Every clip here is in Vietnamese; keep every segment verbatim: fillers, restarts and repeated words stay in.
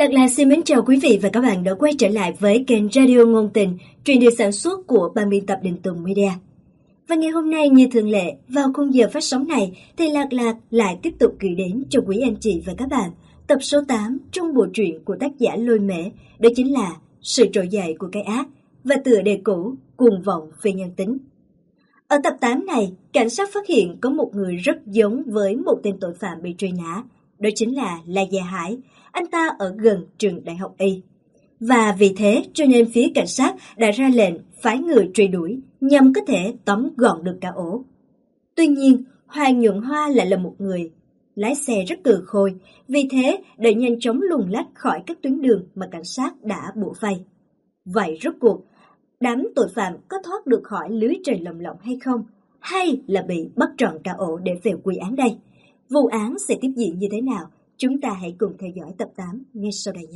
Lạc Lạc xin mến chào quý vị và các bạn đã quay trở lại với kênh Radio Ngôn Tình, truyện được sản xuất của ban biên tập Đình Tùng Media. Và ngày hôm nay như thường lệ, vào khung giờ phát sóng này thì Lạc Lạc lại tiếp tục gửi đến cho quý anh chị và các bạn tập số tám trong bộ truyện của tác giả Lôi Mễ, đó chính là Sự trỗi dậy của cái ác và tựa đề cũ Cuồng vọng về nhân tính. Ở tập tám này, cảnh sát phát hiện có một người rất giống với một tên tội phạm bị truy nã, đó chính là La Gia Hải. Anh ta ở gần trường đại học Y. Và vì thế cho nên phía cảnh sát đã ra lệnh phái người truy đuổi nhằm có thể tóm gọn được cả ổ. Tuy nhiên, Hoàng Nhuận Hoa lại là một người lái xe rất cừ khôi, vì thế để nhanh chóng luồn lách khỏi các tuyến đường mà cảnh sát đã bủa vây. Vậy rốt cuộc, đám tội phạm có thoát được khỏi lưới trời lồng lộng hay không? Hay là bị bắt trọn cả ổ để về quy án đây? Vụ án sẽ tiếp diễn như thế nào? Chúng ta hãy cùng theo dõi tập tám ngay sau đây nhé.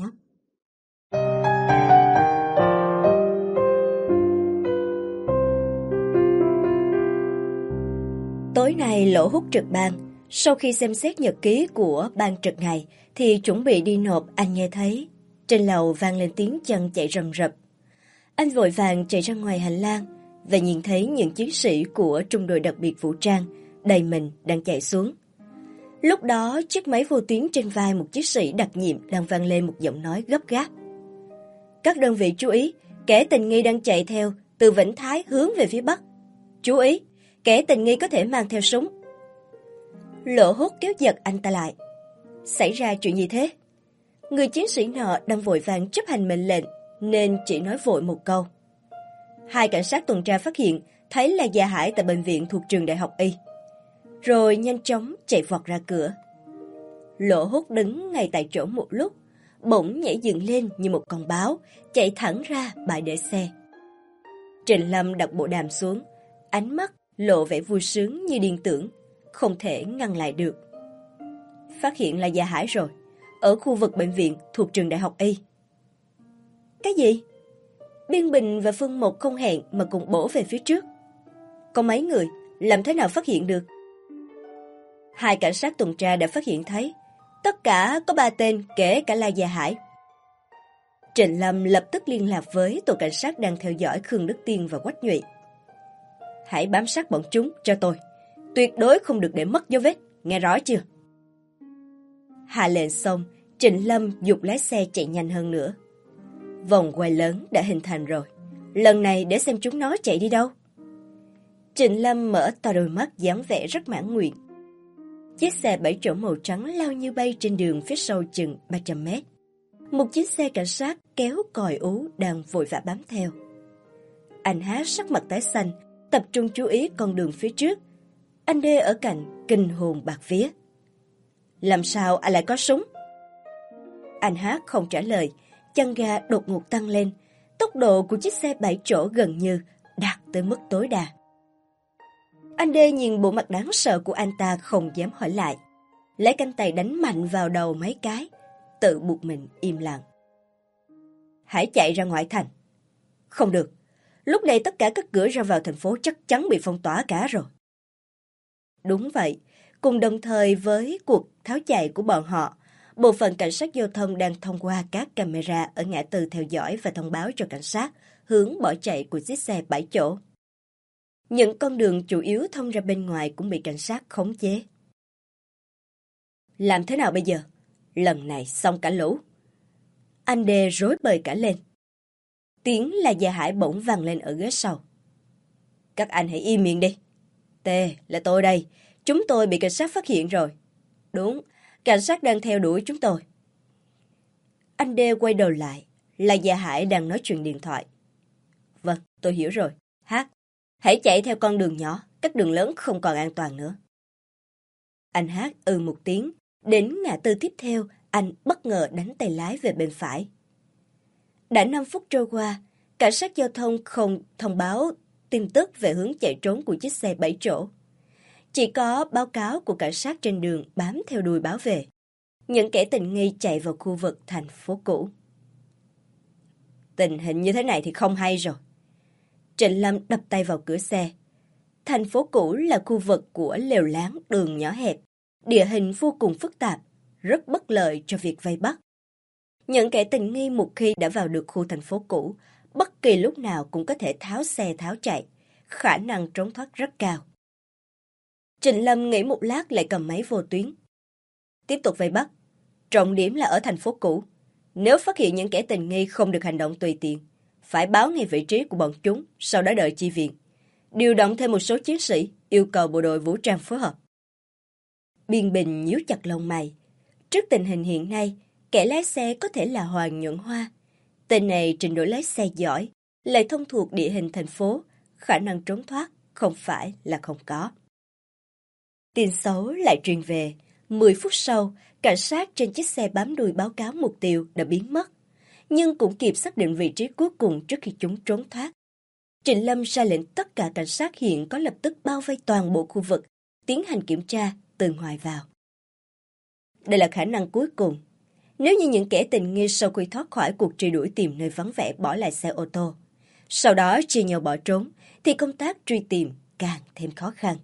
Tối nay Lỗ Hút trực ban, sau khi xem xét nhật ký của ban trực ngày thì chuẩn bị đi nộp, anh nghe thấy trên lầu vang lên tiếng chân chạy rầm rập. Anh vội vàng chạy ra ngoài hành lang và nhìn thấy những chiến sĩ của trung đội đặc biệt vũ trang đầy mình đang chạy xuống. Lúc đó, chiếc máy vô tuyến trên vai một chiến sĩ đặc nhiệm đang vang lên một giọng nói gấp gáp. Các đơn vị chú ý, kẻ tình nghi đang chạy theo từ Vĩnh Thái hướng về phía Bắc. Chú ý, kẻ tình nghi có thể mang theo súng. Lỗ Hút kéo giật anh ta lại. Xảy ra chuyện gì thế? Người chiến sĩ nọ đang vội vàng chấp hành mệnh lệnh nên chỉ nói vội một câu. Hai cảnh sát tuần tra phát hiện thấy là Gia Hải tại bệnh viện thuộc trường đại học Y. Rồi nhanh chóng chạy vọt ra cửa. Lỗ Hút đứng ngay tại chỗ một lúc, bỗng nhảy dựng lên như một con báo, chạy thẳng ra bãi để xe. Trịnh Lâm đặt bộ đàm xuống, ánh mắt lộ vẻ vui sướng như điên tưởng, không thể ngăn lại được. Phát hiện là Gia Hải rồi, ở khu vực bệnh viện thuộc trường đại học Y. Cái gì? Biên Bình và Phương Mộc không hẹn mà cùng bổ về phía trước. Có mấy người, làm thế nào phát hiện được? Hai cảnh sát tuần tra đã phát hiện thấy, tất cả có ba tên kể cả La Gia Hải. Trịnh Lâm lập tức liên lạc với tổ cảnh sát đang theo dõi Khương Đức Tiên và Quách Nhụy. Hãy bám sát bọn chúng cho tôi, tuyệt đối không được để mất dấu vết, nghe rõ chưa? Hạ lệnh xong, Trịnh Lâm giục lái xe chạy nhanh hơn nữa. Vòng quay lớn đã hình thành rồi, lần này để xem chúng nó chạy đi đâu. Trịnh Lâm mở to đôi mắt dáng vẻ rất mãn nguyện. Chiếc xe bảy chỗ màu trắng lao như bay trên đường phía sau chừng ba trăm mét. Một chiếc xe cảnh sát kéo còi ú đang vội vã bám theo. Anh Hát sắc mặt tái xanh, tập trung chú ý con đường phía trước. Anh Đê ở cạnh kinh hồn bạt vía. Làm sao anh lại có súng? Anh Hát không trả lời, chân ga đột ngột tăng lên. Tốc độ của chiếc xe bảy chỗ gần như đạt tới mức tối đa. Anh Đê nhìn bộ mặt đáng sợ của anh ta không dám hỏi lại. Lấy cánh tay đánh mạnh vào đầu mấy cái, tự buộc mình im lặng. Hãy chạy ra ngoại thành. Không được, lúc này tất cả các cửa ra vào thành phố chắc chắn bị phong tỏa cả rồi. Đúng vậy, cùng đồng thời với cuộc tháo chạy của bọn họ, bộ phận cảnh sát giao thông đang thông qua các camera ở ngã tư theo dõi và thông báo cho cảnh sát hướng bỏ chạy của chiếc xe bảy chỗ. Những con đường chủ yếu thông ra bên ngoài cũng bị cảnh sát khống chế. Làm thế nào bây giờ? Lần này xong cả lũ. Anh Đê rối bời cả lên. Tiếng là Gia Hải bỗng vang lên ở ghế sau. Các anh hãy im miệng đi. Tê, là tôi đây. Chúng tôi bị cảnh sát phát hiện rồi. Đúng, cảnh sát đang theo đuổi chúng tôi. Anh Đê quay đầu lại. Là Gia Hải đang nói chuyện điện thoại. Vâng, tôi hiểu rồi. Hát. Hãy chạy theo con đường nhỏ, các đường lớn không còn an toàn nữa. Anh Hát ừ một tiếng, đến ngã tư tiếp theo, anh bất ngờ đánh tay lái về bên phải. Đã năm phút trôi qua, cảnh sát giao thông không thông báo tin tức về hướng chạy trốn của chiếc xe bảy chỗ. Chỉ có báo cáo của cảnh sát trên đường bám theo đuôi báo về. Những kẻ tình nghi chạy vào khu vực thành phố cũ. Tình hình như thế này thì không hay rồi. Trịnh Lâm đập tay vào cửa xe. Thành phố cũ là khu vực của lều láng đường nhỏ hẹp, địa hình vô cùng phức tạp, rất bất lợi cho việc vây bắt. Những kẻ tình nghi một khi đã vào được khu thành phố cũ, bất kỳ lúc nào cũng có thể tháo xe tháo chạy, khả năng trốn thoát rất cao. Trịnh Lâm nghĩ một lát lại cầm máy vô tuyến. Tiếp tục vây bắt. Trọng điểm là ở thành phố cũ. Nếu phát hiện những kẻ tình nghi không được hành động tùy tiện, phải báo ngay vị trí của bọn chúng, sau đó đợi chi viện. Điều động thêm một số chiến sĩ, yêu cầu bộ đội vũ trang phối hợp. Biên Bình nhíu chặt lông mày. Trước tình hình hiện nay, kẻ lái xe có thể là Hoàng Nhuận Hoa. Tên này trình độ lái xe giỏi, lại thông thuộc địa hình thành phố, khả năng trốn thoát không phải là không có. Tin xấu lại truyền về. Mười phút sau, cảnh sát trên chiếc xe bám đuôi báo cáo mục tiêu đã biến mất, nhưng cũng kịp xác định vị trí cuối cùng trước khi chúng trốn thoát. Trịnh Lâm ra lệnh tất cả cảnh sát hiện có lập tức bao vây toàn bộ khu vực, tiến hành kiểm tra từ ngoài vào. Đây là khả năng cuối cùng. Nếu như những kẻ tình nghi sau khi thoát khỏi cuộc truy đuổi tìm nơi vắng vẻ bỏ lại xe ô tô, sau đó chia nhau bỏ trốn, thì công tác truy tìm càng thêm khó khăn.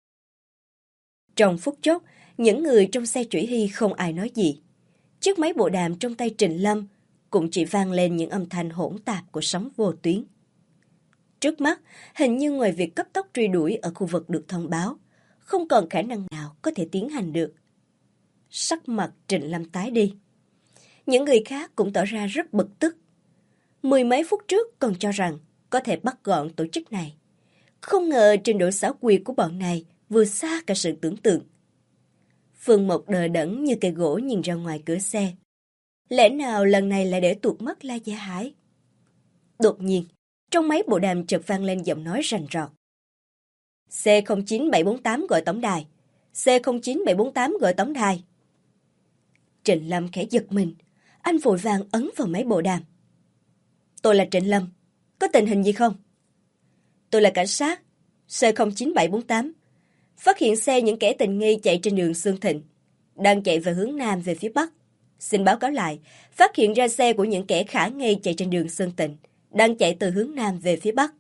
Trong phút chốc, những người trong xe Trủy Hy không ai nói gì. Chiếc máy bộ đàm trong tay Trịnh Lâm cũng chỉ vang lên những âm thanh hỗn tạp của sóng vô tuyến. Trước mắt, hình như ngoài việc cấp tốc truy đuổi ở khu vực được thông báo, không còn khả năng nào có thể tiến hành được. Sắc mặt Trịnh Lâm tái đi. Những người khác cũng tỏ ra rất bực tức. Mười mấy phút trước còn cho rằng có thể bắt gọn tổ chức này. Không ngờ trình độ xảo quyệt của bọn này vừa xa cả sự tưởng tượng. Phương Mộc đờ đẫn như cây gỗ nhìn ra ngoài cửa xe. Lẽ nào lần này lại để tuột mất La Gia Hải? Đột nhiên, trong máy bộ đàm chợt vang lên giọng nói rành rọt. C không chín bảy bốn tám gọi tổng đài. C không chín bảy bốn tám gọi tổng đài. Trịnh Lâm khẽ giật mình. Anh vội vàng ấn vào máy bộ đàm. Tôi là Trịnh Lâm. Có tình hình gì không? Tôi là cảnh sát. C không chín bảy bốn tám. Phát hiện xe những kẻ tình nghi chạy trên đường Sương Thịnh. Đang chạy về hướng Nam về phía Bắc. Xin báo cáo lại, phát hiện ra xe của những kẻ khả nghi chạy trên đường Sương Thịnh. Đang chạy từ hướng Nam về phía Bắc.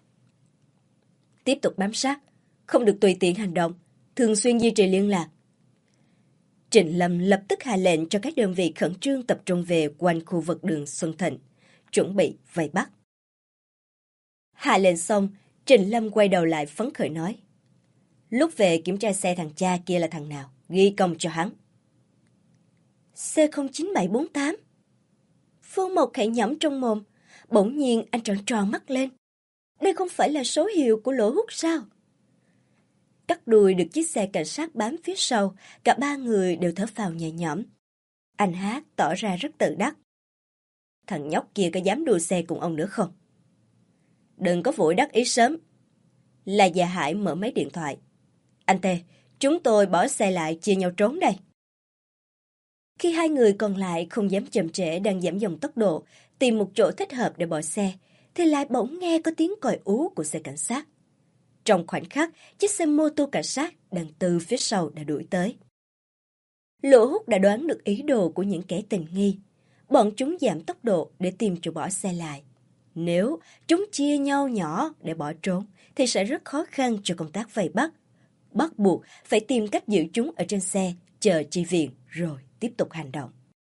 Tiếp tục bám sát. Không được tùy tiện hành động. Thường xuyên duy trì liên lạc. Trịnh Lâm lập tức hạ lệnh cho các đơn vị khẩn trương tập trung về quanh khu vực đường Xuân Thịnh, chuẩn bị vây bắt. Hạ lệnh xong, Trịnh Lâm quay đầu lại phấn khởi nói. Lúc về kiểm tra xe thằng cha kia là thằng nào, ghi công cho hắn. C không chín bảy bốn tám. Phương Mộc khẽ nhẩm trong mồm, bỗng nhiên anh trợn tròn mắt lên. Đây không phải là số hiệu của lỗ hút sao? Cắt đuôi được chiếc xe cảnh sát bám phía sau, cả ba người đều thở phào nhẹ nhõm. Anh Hát tỏ ra rất tự đắc. Thằng nhóc kia có dám đua xe cùng ông nữa không? Đừng có vội đắc ý sớm. La Gia Hải mở máy điện thoại. Anh Tê, chúng tôi bỏ xe lại chia nhau trốn đây. Khi hai người còn lại không dám chậm trễ đang giảm dòng tốc độ, tìm một chỗ thích hợp để bỏ xe, thì lại bỗng nghe có tiếng còi ú của xe cảnh sát. Trong khoảnh khắc, chiếc xe mô tô cảnh sát đang từ phía sau đã đuổi tới. Lỗ Hút đã đoán được ý đồ của những kẻ tình nghi. Bọn chúng giảm tốc độ để tìm chỗ bỏ xe lại. Nếu chúng chia nhau nhỏ để bỏ trốn, thì sẽ rất khó khăn cho công tác vây bắt. Bắt buộc phải tìm cách giữ chúng ở trên xe, chờ chi viện rồi tiếp tục hành động.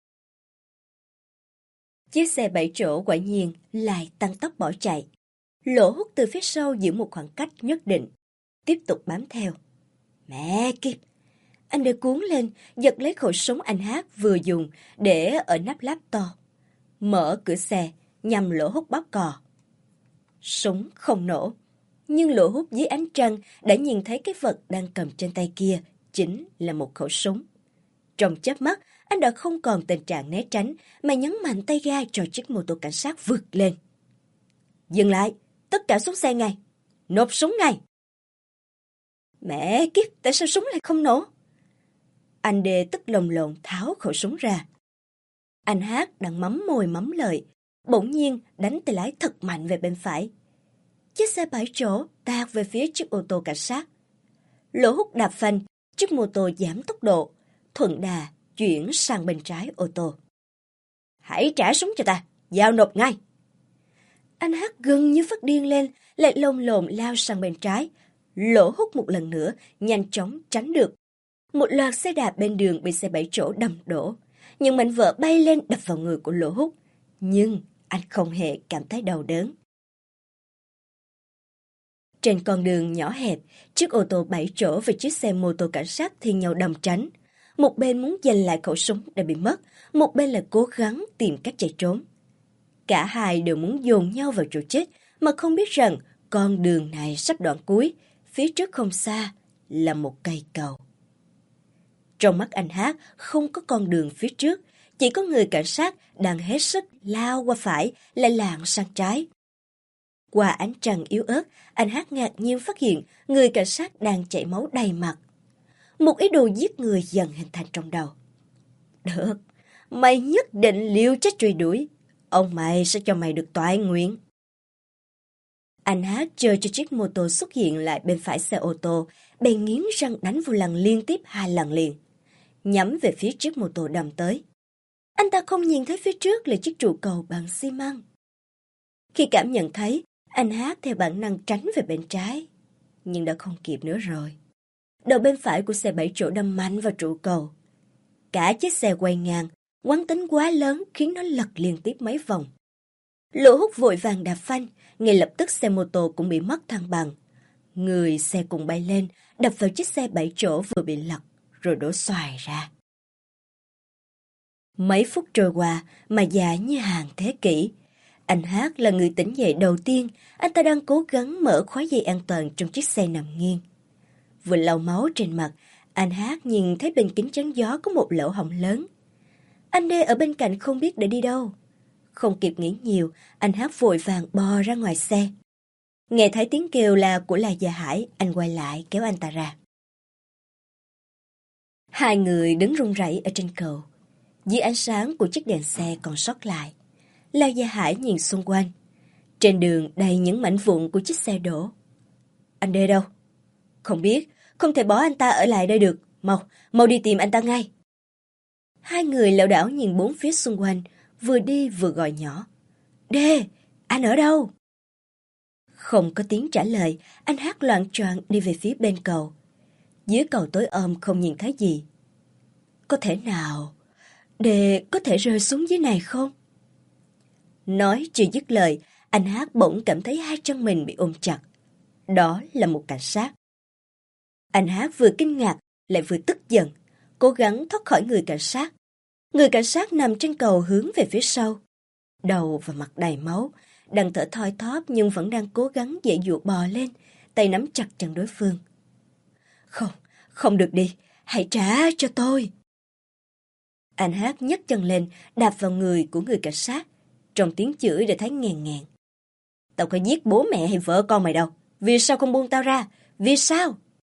Chiếc xe bảy chỗ quả nhiên lại tăng tốc bỏ chạy. Lỗ Hút từ phía sau giữ một khoảng cách nhất định, tiếp tục bám theo. Mẹ kiếp! Anh đã cuốn lên, giật lấy khẩu súng anh Hát vừa dùng để ở nắp láp to. Mở cửa xe, nhằm Lỗ Hút bóp cò. Súng không nổ, nhưng Lỗ Hút dưới ánh trăng đã nhìn thấy cái vật đang cầm trên tay kia chính là một khẩu súng. Trong chớp mắt, anh đã không còn tình trạng né tránh mà nhấn mạnh tay ga cho chiếc mô tô cảnh sát vượt lên. Dừng lại! Tất cả xuống xe ngay! Nộp súng ngay! Mẹ kiếp! Tại sao súng lại không nổ? Anh Đê tức lồng lộn tháo khẩu súng ra. Anh Hát đang mắm môi mắm lời, bỗng nhiên đánh tay lái thật mạnh về bên phải. Chiếc xe bảy chỗ tạt về phía chiếc ô tô cảnh sát. Lỗ Hút đạp phanh, chiếc mô tô giảm tốc độ, thuận đà chuyển sang bên trái ô tô. Hãy trả súng cho ta, giao nộp ngay! Anh Hát gần như phát điên lên, lại lồng lộn lao sang bên trái. Lỗ Hút một lần nữa nhanh chóng tránh được. Một loạt xe đạp bên đường bị xe bảy chỗ đâm đổ. những mảnh vỡ bay lên đập vào người của Lỗ Húc. Nhưng anh không hề cảm thấy đau đớn. Trên con đường nhỏ hẹp, chiếc ô tô bảy chỗ và chiếc xe mô tô cảnh sát thi nhau đâm tránh. Một bên muốn giành lại khẩu súng đã bị mất, một bên là cố gắng tìm cách chạy trốn. Cả hai đều muốn dồn nhau vào chỗ chết, mà không biết rằng con đường này sắp đoạn cuối, phía trước không xa là một cây cầu. Trong mắt anh Hát không có con đường phía trước, chỉ có người cảnh sát đang hết sức lao qua phải lại lạng sang trái. Qua ánh trăng yếu ớt, anh Hát ngạc nhiên phát hiện người cảnh sát đang chảy máu đầy mặt. Một ý đồ giết người dần hình thành trong đầu. Được, mày nhất định liều chết truy đuổi. Ông mày sẽ cho mày được toại nguyện. Anh Hát chờ cho chiếc mô tô xuất hiện lại bên phải xe ô tô, bèn nghiến răng đánh vô lăng liên tiếp hai lần liền, nhắm về phía chiếc mô tô đâm tới. Anh ta không nhìn thấy phía trước là chiếc trụ cầu bằng xi măng. Khi cảm nhận thấy, anh Hát theo bản năng tránh về bên trái, nhưng đã không kịp nữa rồi. Đầu bên phải của xe bảy chỗ đâm mạnh vào trụ cầu. Cả chiếc xe quay ngang, quán tính quá lớn khiến nó lật liên tiếp mấy vòng. Lỗ Húc vội vàng đạp phanh, ngay lập tức xe mô tô cũng bị mất thăng bằng. Người xe cùng bay lên, đập vào chiếc xe bảy chỗ vừa bị lật, rồi đổ xoài ra. Mấy phút trôi qua mà dài như hàng thế kỷ. Anh Hát là người tỉnh dậy đầu tiên, anh ta đang cố gắng mở khóa dây an toàn trong chiếc xe nằm nghiêng. Vừa lau máu trên mặt, anh Hát nhìn thấy bên kính chắn gió có một lỗ hổng lớn. Anh Đê ở bên cạnh không biết để đi đâu. Không kịp nghĩ nhiều, anh Hát vội vàng bò ra ngoài xe. Nghe thấy tiếng kêu là của La Gia Hải, anh quay lại kéo anh ta ra. Hai người đứng run rẩy ở trên cầu. Dưới ánh sáng của chiếc đèn xe còn sót lại, La Gia Hải nhìn xung quanh. Trên đường đầy những mảnh vụn của chiếc xe đổ. Anh Đê đâu? Không biết, không thể bỏ anh ta ở lại đây được. Mau, mau đi tìm anh ta ngay. Hai người lảo đảo nhìn bốn phía xung quanh, vừa đi vừa gọi nhỏ. Đê, anh ở đâu? Không có tiếng trả lời, anh Hát loạng choạng đi về phía bên cầu. Dưới cầu tối om không nhìn thấy gì. Có thể nào Đê có thể rơi xuống dưới này không? Nói chưa dứt lời, anh Hát bỗng cảm thấy hai chân mình bị ôm chặt. Đó là một cảnh sát. Anh Hát vừa kinh ngạc lại vừa tức giận, cố gắng thoát khỏi người cảnh sát. Người cảnh sát nằm trên cầu hướng về phía sau, đầu và mặt đầy máu, đang thở thoi thóp nhưng vẫn đang cố gắng dãy dụa bò lên, tay nắm chặt chân đối phương. Không, không được đi, hãy trả cho tôi. Anh Hát nhấc chân lên, đạp vào người của người cảnh sát, trong tiếng chửi để thấy nghèn nghẹn. Tao có giết bố mẹ hay vợ con mày đâu, vì sao không buông tao ra, vì sao?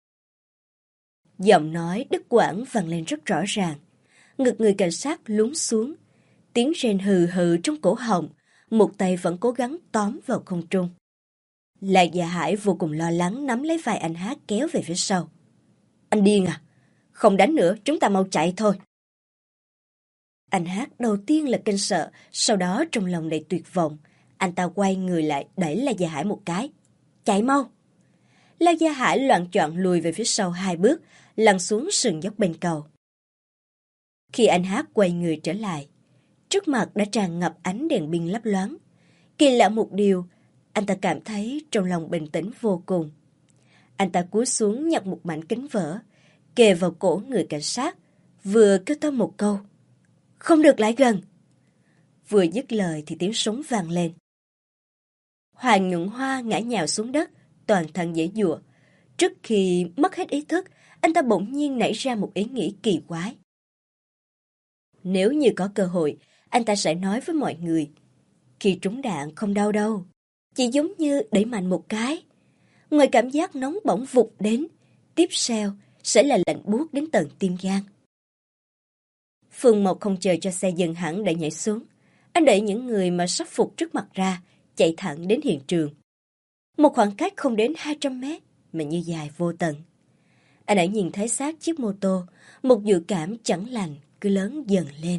Giọng nói đứt quãng vang lên rất rõ ràng. Ngực người cảnh sát lún xuống, tiếng rên hừ hừ trong cổ họng, một tay vẫn cố gắng tóm vào không trung. La Gia Hải vô cùng lo lắng nắm lấy vai anh Hát kéo về phía sau. Anh điên à? Không đánh nữa, chúng ta mau chạy thôi. Anh Hát đầu tiên là kinh sợ, sau đó trong lòng đầy tuyệt vọng. Anh ta quay người lại đẩy La Gia Hải một cái. Chạy mau! La Gia Hải loạng choạng lùi về phía sau hai bước, lăn xuống sườn dốc bên cầu. Khi anh Hát quay người trở lại, trước mặt đã tràn ngập ánh đèn pin lấp loáng. Kỳ lạ một điều, anh ta cảm thấy trong lòng bình tĩnh vô cùng. Anh ta cúi xuống nhặt một mảnh kính vỡ, kề vào cổ người cảnh sát, vừa kêu to một câu. Không được lại gần! Vừa dứt lời thì tiếng súng vang lên. Hoàng Nhuận Hoa ngã nhào xuống đất, toàn thân giãy giụa. Trước khi mất hết ý thức, anh ta bỗng nhiên nảy ra một ý nghĩ kỳ quái. Nếu như có cơ hội, anh ta sẽ nói với mọi người. Khi trúng đạn không đau đâu, chỉ giống như đẩy mạnh một cái. Ngoài cảm giác nóng bỏng vụt đến, tiếp theo sẽ là lạnh buốt đến tận tim gan. Phương Mộc không chờ cho xe dừng hẳn để nhảy xuống. Anh đẩy những người mà sắp phục trước mặt ra, chạy thẳng đến hiện trường. Một khoảng cách không đến hai trăm mét, mà như dài vô tận. Anh ấy nhìn thấy xác chiếc mô tô, một dự cảm chẳng lành cứ lớn dần lên.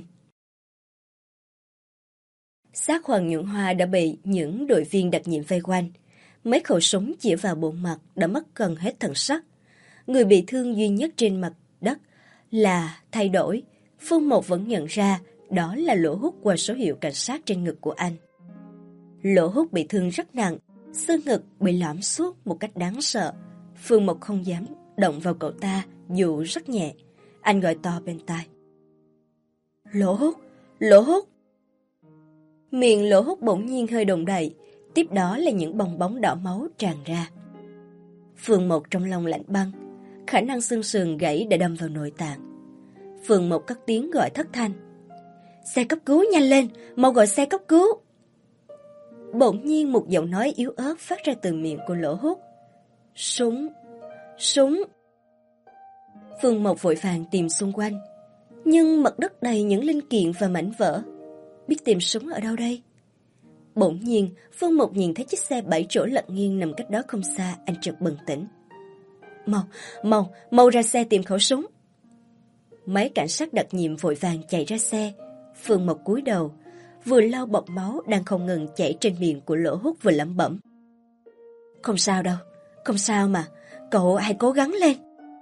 Xác Hoàng Nhuận Hoa đã bị những đội viên đặc nhiệm vây quanh. Mấy khẩu súng chĩa vào bộ mặt đã mất gần hết thần sắc. Người bị thương duy nhất trên mặt đất là thay đổi, Phương Mộc vẫn nhận ra đó là lỗ hút qua số hiệu cảnh sát trên ngực của anh. Lỗ hút bị thương rất nặng, xương ngực bị lõm suốt một cách đáng sợ. Phương Mộc không dám động vào cậu ta dù rất nhẹ. Anh gọi to bên tai. Lỗ hút, lỗ hút. Miệng lỗ hút bỗng nhiên hơi động đậy, tiếp đó là những bong bóng đỏ máu tràn ra. Phương Mộc trong lòng lạnh băng, khả năng xương sườn gãy đã đâm vào nội tạng. Phương Mộc cất tiếng gọi thất thanh. Xe cấp cứu, nhanh lên, mau gọi xe cấp cứu. Bỗng nhiên một giọng nói yếu ớt phát ra từ miệng của lỗ hút. Súng, súng. Phương Mộc vội vàng tìm xung quanh, nhưng mặt đất đầy những linh kiện và mảnh vỡ. Biết tìm súng ở đâu đây? Bỗng nhiên, Phương Mộc nhìn thấy chiếc xe bảy chỗ lật nghiêng nằm cách đó không xa, anh chợt bừng tỉnh. Mau, mau, mau ra xe tìm khẩu súng. Mấy cảnh sát đặc nhiệm vội vàng chạy ra xe. Phương Mộc cúi đầu, vừa lau bọt máu đang không ngừng chảy trên miệng của lỗ hút vừa lẩm bẩm. Không sao đâu, không sao mà, cậu hãy cố gắng lên.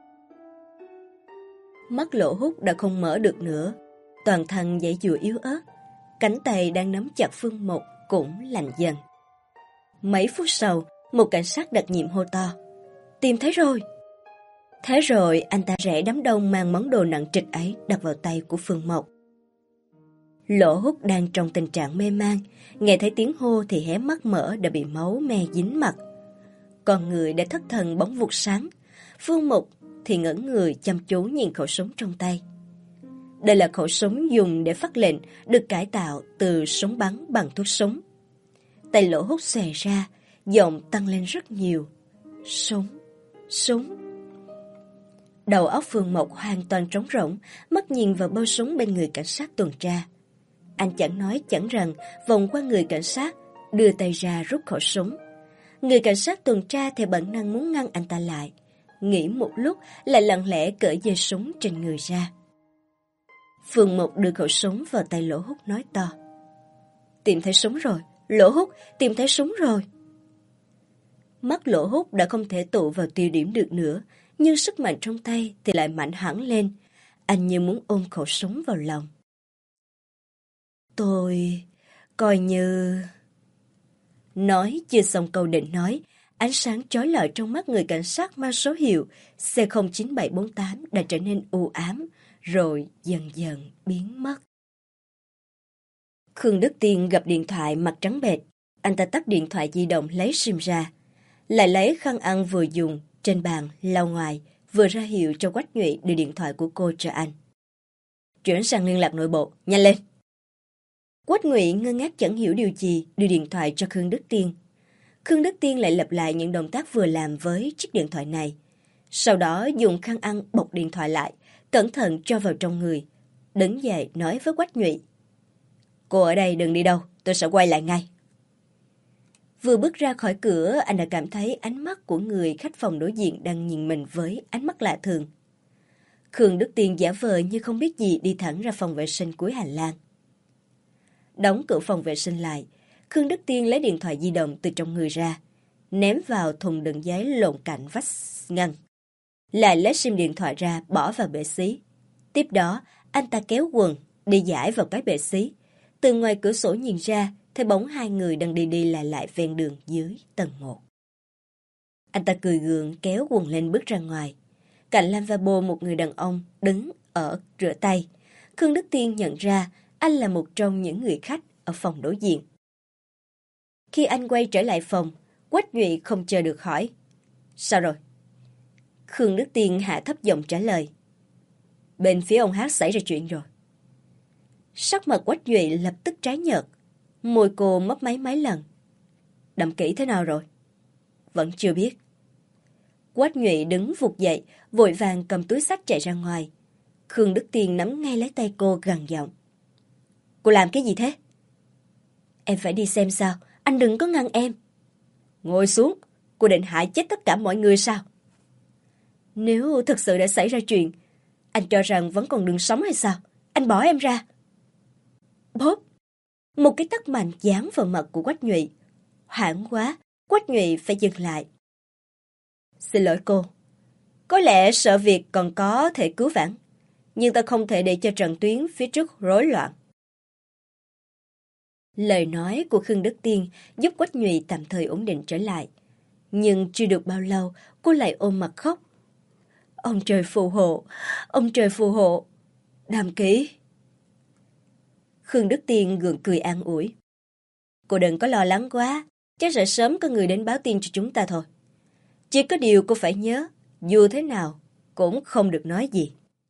Mắt lỗ hút đã không mở được nữa, toàn thân giãy giụa yếu ớt, cánh tay đang nắm chặt Phương Mộc cũng lạnh dần. Mấy phút sau, một cảnh sát đặc nhiệm hô to. Tìm thấy rồi. Thế rồi anh ta rẽ đám đông mang món đồ nặng trịch ấy đặt vào tay của Phương Mộc. Lỗ hút đang trong tình trạng mê man, nghe thấy tiếng hô thì hé mắt mở đã bị máu me dính mặt. Con người đã thất thần bóng vụt sáng, Phương Mộc thì ngẩn người chăm chú nhìn khẩu súng trong tay. Đây là khẩu súng dùng để phát lệnh, được cải tạo từ súng bắn bằng thuốc súng. Tay lỗ hút xòe ra, giọng tăng lên rất nhiều. Súng, súng. Đầu óc Phương Mộc hoàn toàn trống rỗng, mắt nhìn vào bao súng bên người cảnh sát tuần tra. Anh chẳng nói chẳng rằng, vòng qua người cảnh sát, đưa tay ra rút khẩu súng. Người cảnh sát tuần tra theo bản năng muốn ngăn anh ta lại. Nghĩ một lúc lại lặng lẽ cởi dây súng trên người ra. Phương Mộc đưa khẩu súng vào tay lỗ hút nói to. Tìm thấy súng rồi, lỗ hút, tìm thấy súng rồi. Mắt lỗ hút đã không thể tụ vào tiêu điểm được nữa, nhưng sức mạnh trong tay thì lại mạnh hẳn lên. Anh như muốn ôm khẩu súng vào lòng. Tôi coi như... Nói chưa xong câu định nói, ánh sáng chói lọi trong mắt người cảnh sát mang số hiệu C không chín bảy bốn tám đã trở nên u ám, rồi dần dần biến mất. Khương Đức Tiên gặp điện thoại mặt trắng bệch. Anh ta tắt điện thoại di động lấy sim ra, lại lấy khăn ăn vừa dùng trên bàn lau ngoài, vừa ra hiệu cho Quách Nhụy đưa điện thoại của cô cho anh. Chuyển sang liên lạc nội bộ, nhanh lên. Quách Nhụy ngơ ngác chẳng hiểu điều gì, đưa điện thoại cho Khương Đức Tiên. Khương Đức Tiên lại lặp lại những động tác vừa làm với chiếc điện thoại này. Sau đó dùng khăn ăn bọc điện thoại lại, cẩn thận cho vào trong người. Đứng dậy nói với Quách Nhụy. Cô ở đây đừng đi đâu, tôi sẽ quay lại ngay. Vừa bước ra khỏi cửa, anh đã cảm thấy ánh mắt của người khách phòng đối diện đang nhìn mình với ánh mắt lạ thường. Khương Đức Tiên giả vờ như không biết gì đi thẳng ra phòng vệ sinh cuối hành lang. Đóng cửa phòng vệ sinh lại, Khương Đức Tiên lấy điện thoại di động từ trong người ra, ném vào thùng đựng giấy lộn cạnh vách ngăn. Lại lấy sim điện thoại ra bỏ vào bể xí. Tiếp đó, anh ta kéo quần, đi giải vào cái bể xí. Từ ngoài cửa sổ nhìn ra, thấy bóng hai người đang đi đi lại lại ven đường dưới tầng một. Anh ta cười gượng kéo quần lên bước ra ngoài. Cạnh lavabo một người đàn ông đứng ở rửa tay. Khương Đức Tiên nhận ra anh là một trong những người khách ở phòng đối diện. Khi anh quay trở lại phòng, Quách Nhụy không chờ được hỏi. Sao rồi? Khương Đức Tiên hạ thấp giọng trả lời. Bên phía ông Hát xảy ra chuyện rồi. Sắc mặt Quách Nhụy lập tức trái nhợt. Môi cô mấp máy mấy lần. Đậm kỹ thế nào rồi? Vẫn chưa biết. Quách Nhụy đứng vụt dậy, vội vàng cầm túi xách chạy ra ngoài. Khương Đức Tiên nắm ngay lấy tay cô gằn giọng. Cô làm cái gì thế? Em phải đi xem sao, anh đừng có ngăn em. Ngồi xuống, cô định hại chết tất cả mọi người sao? Nếu thực sự đã xảy ra chuyện, anh cho rằng vẫn còn đường sống hay sao? Anh bỏ em ra. Bốp! Một cái tát mạnh giáng vào mặt của Quách Nhụy. Hoảng quá, Quách Nhụy phải dừng lại. Xin lỗi cô. Có lẽ sợ việc còn có thể cứu vãn. nhưng ta không thể để cho trận tuyến phía trước rối loạn. Lời nói của Khương Đức Tiên giúp Quách Nhụy tạm thời ổn định trở lại. Nhưng chưa được bao lâu, cô lại ôm mặt khóc. Ông trời phù hộ, ông trời phù hộ. Đàm Ký. Khương Đức Tiên gượng cười an ủi. Cô đừng có lo lắng quá, chắc sẽ sớm có người đến báo tin cho chúng ta thôi. Chỉ có điều cô phải nhớ, dù thế nào cũng không được nói gì.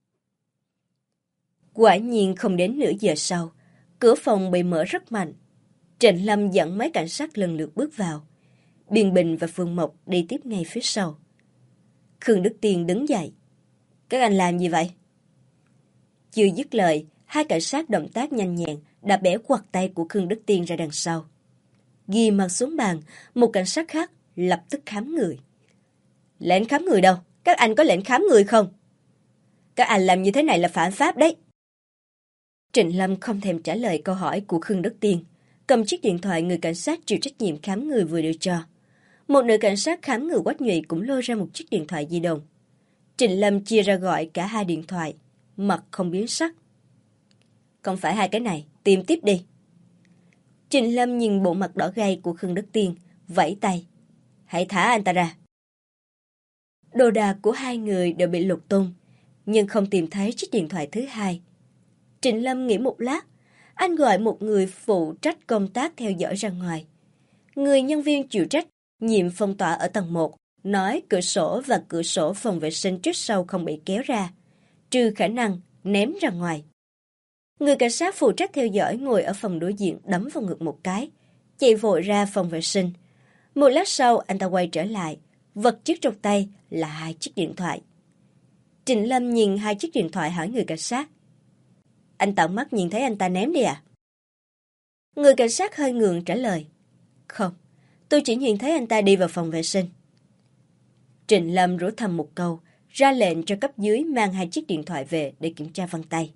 Quả nhiên không đến nửa giờ sau, cửa phòng bị mở rất mạnh. Trịnh Lâm dẫn mấy cảnh sát lần lượt bước vào. Biên Bình và Phương Mộc đi tiếp ngay phía sau. Khương Đức Tiên đứng dậy. Các anh làm gì vậy? Chưa dứt lời, hai cảnh sát động tác nhanh nhẹn đã bẻ quặt tay của Khương Đức Tiên ra đằng sau. Ghi mặt xuống bàn, một cảnh sát khác lập tức khám người. Lệnh khám người đâu? Các anh có lệnh khám người không? Các anh làm như thế này là phạm pháp đấy. Trịnh Lâm không thèm trả lời câu hỏi của Khương Đức Tiên, cầm chiếc điện thoại người cảnh sát chịu trách nhiệm khám người vừa đưa cho. Một nữ cảnh sát khám người Quách Nhụy cũng lôi ra một chiếc điện thoại di động. Trịnh Lâm chia ra gọi cả hai điện thoại, mặt không biến sắc. Không phải hai cái này, tìm tiếp đi. Trịnh Lâm nhìn bộ mặt đỏ gay của Khương Đức Tiên, vẫy tay. Hãy thả anh ta ra. Đồ đạc của hai người đều bị lục tung, nhưng không tìm thấy chiếc điện thoại thứ hai. Trịnh Lâm nghĩ một lát, anh gọi một người phụ trách công tác theo dõi ra ngoài. Người nhân viên chịu trách, nhiệm phong tỏa ở tầng một, nói cửa sổ và cửa sổ phòng vệ sinh trước sau không bị kéo ra, trừ khả năng ném ra ngoài. Người cảnh sát phụ trách theo dõi ngồi ở phòng đối diện đấm vào ngực một cái, chạy vội ra phòng vệ sinh. Một lát sau anh ta quay trở lại, vật chiếc trong tay là hai chiếc điện thoại. Trịnh Lâm nhìn hai chiếc điện thoại hỏi người cảnh sát. Anh tận mắt nhìn thấy anh ta ném đi à? Người cảnh sát hơi ngượng trả lời. Không, tôi chỉ nhìn thấy anh ta đi vào phòng vệ sinh. Trịnh Lâm rủa thầm một câu, ra lệnh cho cấp dưới mang hai chiếc điện thoại về để kiểm tra vân tay.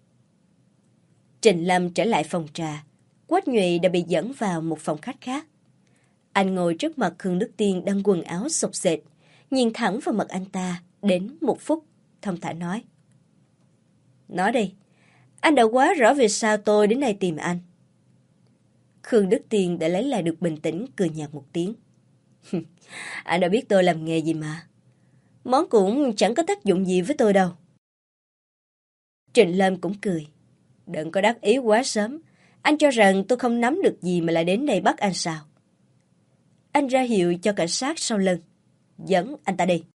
Trịnh Lâm trở lại phòng trà. Quách Nhụy đã bị dẫn vào một phòng khách khác. Anh ngồi trước mặt Khương Đức Tiên đang quần áo xộc xệch, nhìn thẳng vào mặt anh ta đến một phút, thông thả nói. Nói đi, anh đã quá rõ vì sao tôi đến đây tìm anh. Khương Đức Tiên đã lấy lại được bình tĩnh, cười nhạt một tiếng. Anh đã biết tôi làm nghề gì mà. Món cũng chẳng có tác dụng gì với tôi đâu. Trịnh Lâm cũng cười. Đừng có đắc ý quá sớm. Anh cho rằng tôi không nắm được gì mà lại đến đây bắt anh sao? Anh ra hiệu cho cảnh sát sau lưng. Dẫn anh ta đi.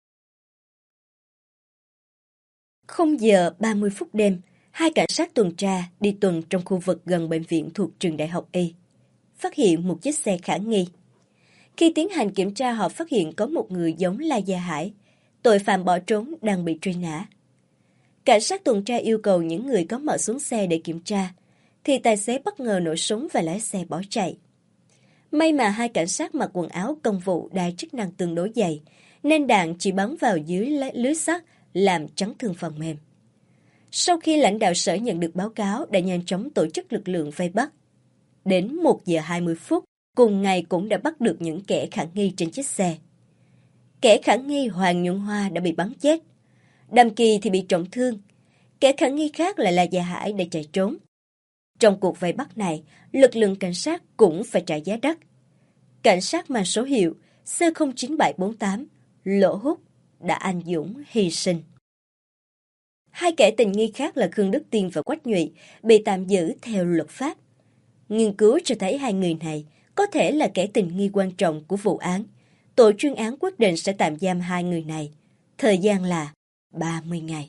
Không giờ ba mươi phút đêm, hai cảnh sát tuần tra đi tuần trong khu vực gần bệnh viện thuộc trường Đại học Y. Phát hiện một chiếc xe khả nghi. Khi tiến hành kiểm tra họ phát hiện có một người giống La Gia Hải, tội phạm bỏ trốn đang bị truy nã. Cảnh sát tuần tra yêu cầu những người có mặt xuống xe để kiểm tra, thì tài xế bất ngờ nổ súng và lái xe bỏ chạy. May mà hai cảnh sát mặc quần áo công vụ đa chức năng tương đối dày, nên đạn chỉ bắn vào dưới lưới sắt làm chấn thương phần mềm. Sau khi lãnh đạo sở nhận được báo cáo đã nhanh chóng tổ chức lực lượng vây bắt. Đến một giờ hai mươi phút, cùng ngày cũng đã bắt được những kẻ khả nghi trên chiếc xe. Kẻ khả nghi Hoàng Nhuận Hoa đã bị bắn chết. Đàm Kỳ thì bị trọng thương. Kẻ khả nghi khác là La Gia Hải để chạy trốn. Trong cuộc vây bắt này, lực lượng cảnh sát cũng phải trả giá đắt. Cảnh sát mang số hiệu C không chín bảy bốn tám, Lỗ Hút, đã anh dũng hy sinh. Hai kẻ tình nghi khác là Khương Đức Tiên và Quách Nhụy bị tạm giữ theo luật pháp. Nghiên cứu cho thấy hai người này có thể là kẻ tình nghi quan trọng của vụ án. Tổ chuyên án quyết định sẽ tạm giam hai người này. Thời gian là ba mươi ngày.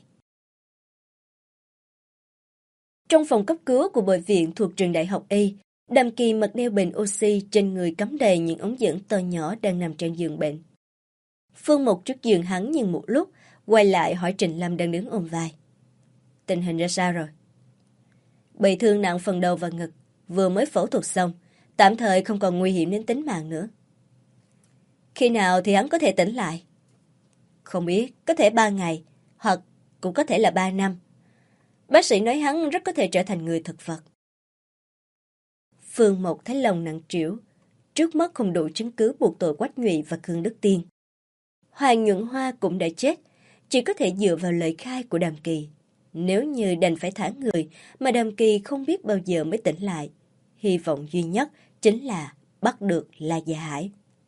Trong phòng cấp cứu của bệnh viện thuộc trường Đại học Y, Đàm Kỳ mặc đeo bình oxy, trên người cắm đầy những ống dẫn to nhỏ đang nằm trên giường bệnh. Phương Mộc trước giường hắn nhìn một lúc, quay lại hỏi Trịnh Lâm đang đứng ôm vai. Tình hình ra sao rồi? Bị thương nặng phần đầu và ngực, vừa mới phẫu thuật xong, tạm thời không còn nguy hiểm đến tính mạng nữa. Khi nào thì hắn có thể tỉnh lại? Không biết, có thể ba ngày, hoặc cũng có thể là ba năm. Bác sĩ nói hắn rất có thể trở thành người thực vật. Phương Mộc thấy lòng nặng trĩu, trước mắt không đủ chứng cứ buộc tội Quách Nhụy và Khương Đức Tiên. Hoàng Nhuận Hoa cũng đã chết, chỉ có thể dựa vào lời khai của Đàm Kỳ. Nếu như đành phải thả người mà Đàm Kỳ không biết bao giờ mới tỉnh lại, hy vọng duy nhất chính là bắt được La Gia Hải.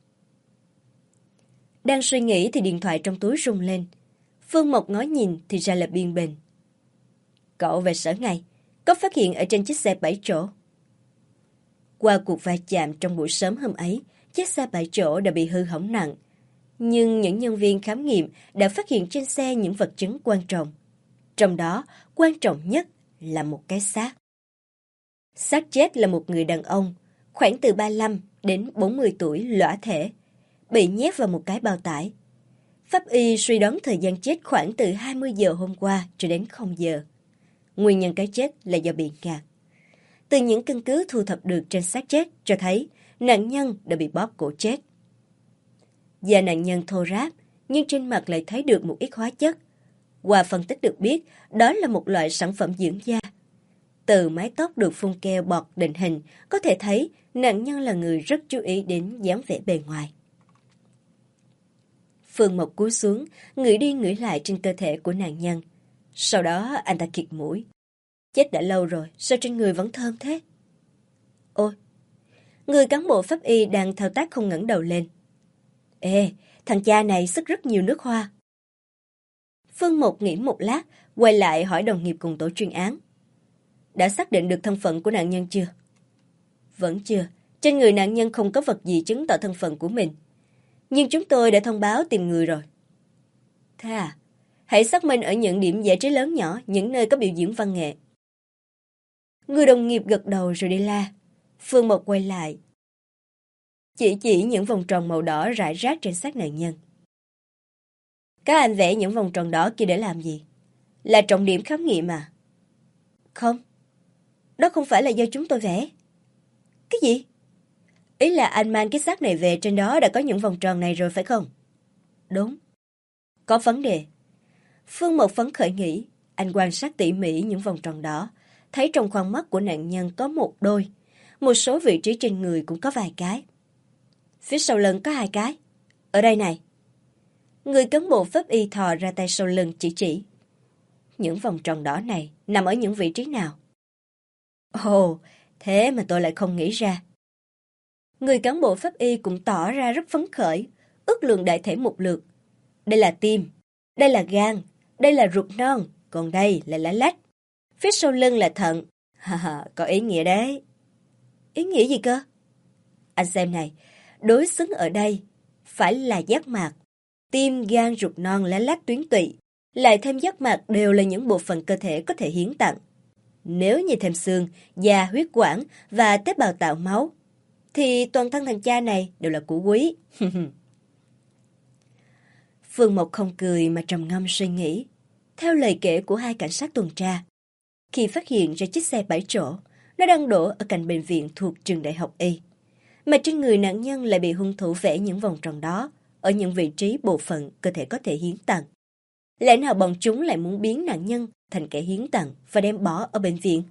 Đang suy nghĩ thì điện thoại trong túi rung lên. Phương Mộc ngó nhìn thì ra là Biên Bình. Cậu về sở ngay, có phát hiện ở trên chiếc xe bảy chỗ. Qua cuộc va chạm trong buổi sớm hôm ấy, chiếc xe bảy chỗ đã bị hư hỏng nặng. Nhưng những nhân viên khám nghiệm đã phát hiện trên xe những vật chứng quan trọng. Trong đó, quan trọng nhất là một cái xác. Xác chết là một người đàn ông, khoảng từ ba mươi lăm đến bốn mươi tuổi, lõa thể, bị nhét vào một cái bao tải. Pháp y suy đoán thời gian chết khoảng từ hai mươi giờ hôm qua cho đến không giờ. Nguyên nhân cái chết là do bị ngạt. Từ những căn cứ thu thập được trên xác chết cho thấy nạn nhân đã bị bóp cổ chết. Da nạn nhân thô ráp, nhưng trên mặt lại thấy được một ít hóa chất. Qua phân tích được biết, đó là một loại sản phẩm dưỡng da. Từ mái tóc được phun keo bọt định hình, có thể thấy nạn nhân là người rất chú ý đến dáng vẻ bề ngoài. Phương Mộc cúi xuống, ngửi đi ngửi lại trên cơ thể của nạn nhân. Sau đó anh ta kiệt mũi. Chết đã lâu rồi, sao trên người vẫn thơm thế? Ôi! Người cán bộ pháp y đang thao tác không ngẩng đầu lên. Ê, thằng cha này sức rất nhiều nước hoa. Phương Mộc nghĩ một lát, quay lại hỏi đồng nghiệp cùng tổ chuyên án. Đã xác định được thân phận của nạn nhân chưa? Vẫn chưa. Trên người nạn nhân không có vật gì chứng tỏ thân phận của mình. Nhưng chúng tôi đã thông báo tìm người rồi. Thế à? Hãy xác minh ở những điểm giải trí lớn nhỏ, những nơi có biểu diễn văn nghệ. Người đồng nghiệp gật đầu rồi đi la. Phương Mộc quay lại. Chỉ chỉ những vòng tròn màu đỏ rải rác trên xác nạn nhân. Các anh vẽ những vòng tròn đỏ kia để làm gì? Là trọng điểm khám nghiệm à? Không. Đó không phải là do chúng tôi vẽ. Cái gì? Ý là anh mang cái xác này về, trên đó đã có những vòng tròn này rồi phải không? Đúng. Có vấn đề. Phương Mộc phấn khởi nghĩ. Anh quan sát tỉ mỉ những vòng tròn đỏ, thấy trong khoang mắt của nạn nhân có một đôi. Một số vị trí trên người cũng có vài cái. Phía sau lưng có hai cái. Ở đây này. Người cán bộ pháp y thò ra tay sau lưng chỉ chỉ. Những vòng tròn đỏ này nằm ở những vị trí nào? Ồ, thế mà tôi lại không nghĩ ra. Người cán bộ pháp y cũng tỏ ra rất phấn khởi, ước lượng đại thể một lượt. Đây là tim, đây là gan, đây là ruột non, còn đây là lá lách. Phía sau lưng là thận. Ha ha, có ý nghĩa đấy. Ý nghĩa gì cơ? Anh xem này, đối xứng ở đây phải là giác mạc. Tim, gan, ruột non, lá lách, tuyến tụy, lại thêm giác mạc đều là những bộ phận cơ thể có thể hiến tặng. Nếu như thêm xương, da, huyết quản và tế bào tạo máu, thì toàn thân thằng cha này đều là của quý. Phương Mộc không cười mà trầm ngâm suy nghĩ. Theo lời kể của hai cảnh sát tuần tra, khi phát hiện ra chiếc xe bảy chỗ, nó đang đổ ở cạnh bệnh viện thuộc trường đại học Y. Mà trên người nạn nhân lại bị hung thủ vẽ những vòng tròn đó, ở những vị trí bộ phận cơ thể có thể hiến tặng. Lẽ nào bọn chúng lại muốn biến nạn nhân thành kẻ hiến tặng và đem bỏ ở bệnh viện?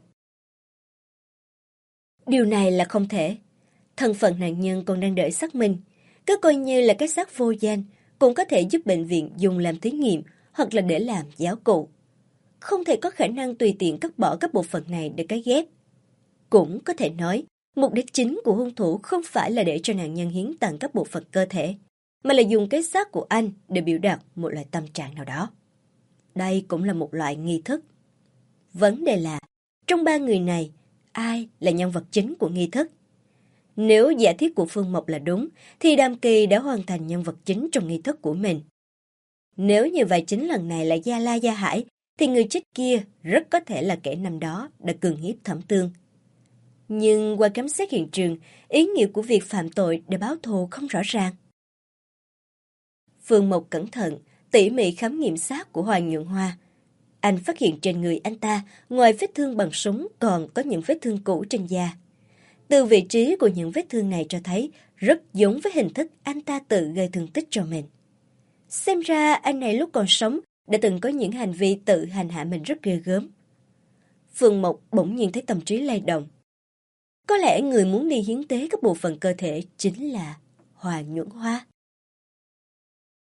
Điều này là không thể. Thân phận nạn nhân còn đang đợi xác minh. Cứ coi như là cái xác vô danh, cũng có thể giúp bệnh viện dùng làm thí nghiệm hoặc là để làm giáo cụ. Không thể có khả năng tùy tiện cắt bỏ các bộ phận này để cấy ghép. Cũng có thể nói, mục đích chính của hung thủ không phải là để cho nạn nhân hiến tặng các bộ phận cơ thể, mà là dùng cái xác của anh để biểu đạt một loại tâm trạng nào đó. Đây cũng là một loại nghi thức. Vấn đề là, trong ba người này, ai là nhân vật chính của nghi thức? Nếu giả thiết của Phương Mộc là đúng, thì Đàm Kỳ đã hoàn thành nhân vật chính trong nghi thức của mình. Nếu như vai chính lần này là Gia La Gia Hải, thì người chết kia rất có thể là kẻ năm đó đã cường hiếp Thẩm Tương. Nhưng qua khám xét hiện trường, ý nghĩa của việc phạm tội để báo thù không rõ ràng. Phương Mộc cẩn thận, tỉ mỉ khám nghiệm xác của Hoàng Nhượng Hoa. Anh phát hiện trên người anh ta, ngoài vết thương bằng súng còn có những vết thương cũ trên da. Từ vị trí của những vết thương này cho thấy rất giống với hình thức anh ta tự gây thương tích cho mình. Xem ra anh này lúc còn sống đã từng có những hành vi tự hành hạ mình rất ghê gớm. Phương Mộc bỗng nhiên thấy tâm trí lay động. Có lẽ người muốn đi hiến tế các bộ phận cơ thể chính là Hoàng Nhượng Hoa.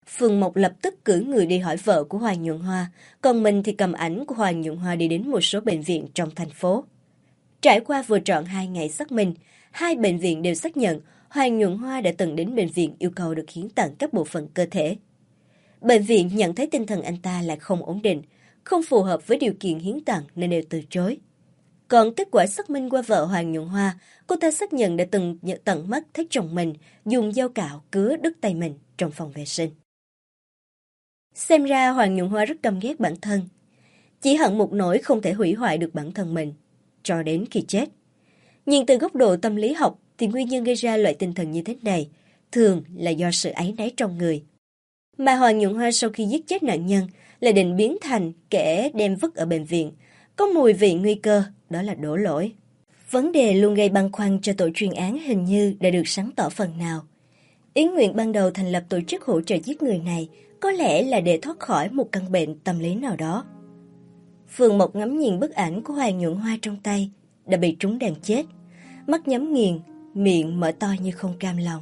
Phương Mộc lập tức cử người đi hỏi vợ của Hoàng Nhuận Hoa, còn mình thì cầm ảnh của Hoàng Nhuận Hoa đi đến một số bệnh viện trong thành phố. Trải qua vừa trọn hai ngày xác minh, hai bệnh viện đều xác nhận Hoàng Nhuận Hoa đã từng đến bệnh viện yêu cầu được hiến tặng các bộ phận cơ thể. Bệnh viện nhận thấy tinh thần anh ta là không ổn định, không phù hợp với điều kiện hiến tặng nên đều từ chối. Còn kết quả xác minh qua vợ Hoàng Nhuận Hoa, cô ta xác nhận đã từng tận mắt thấy chồng mình dùng dao cạo cứa đứt tay mình trong phòng vệ sinh. Xem ra Hoàng Nhuận Hoa rất căm ghét bản thân, chỉ hận một nỗi không thể hủy hoại được bản thân mình, cho đến khi chết. Nhìn từ góc độ tâm lý học thì nguyên nhân gây ra loại tinh thần như thế này thường là do sự áy náy trong người. Mà Hoàng Nhuận Hoa sau khi giết chết nạn nhân lại định biến thành kẻ đem vứt ở bệnh viện, có mùi vị nguy cơ, đó là đổ lỗi. Vấn đề luôn gây băn khoăn cho tổ chuyên án hình như đã được sáng tỏ phần nào. Ý nguyện ban đầu thành lập tổ chức hỗ trợ giết người này có lẽ là để thoát khỏi một căn bệnh tâm lý nào đó. Phương Mộc ngắm nhìn bức ảnh của Hoàng Nhuận Hoa trong tay, đã bị trúng đạn chết, mắt nhắm nghiền, miệng mở to như không cam lòng.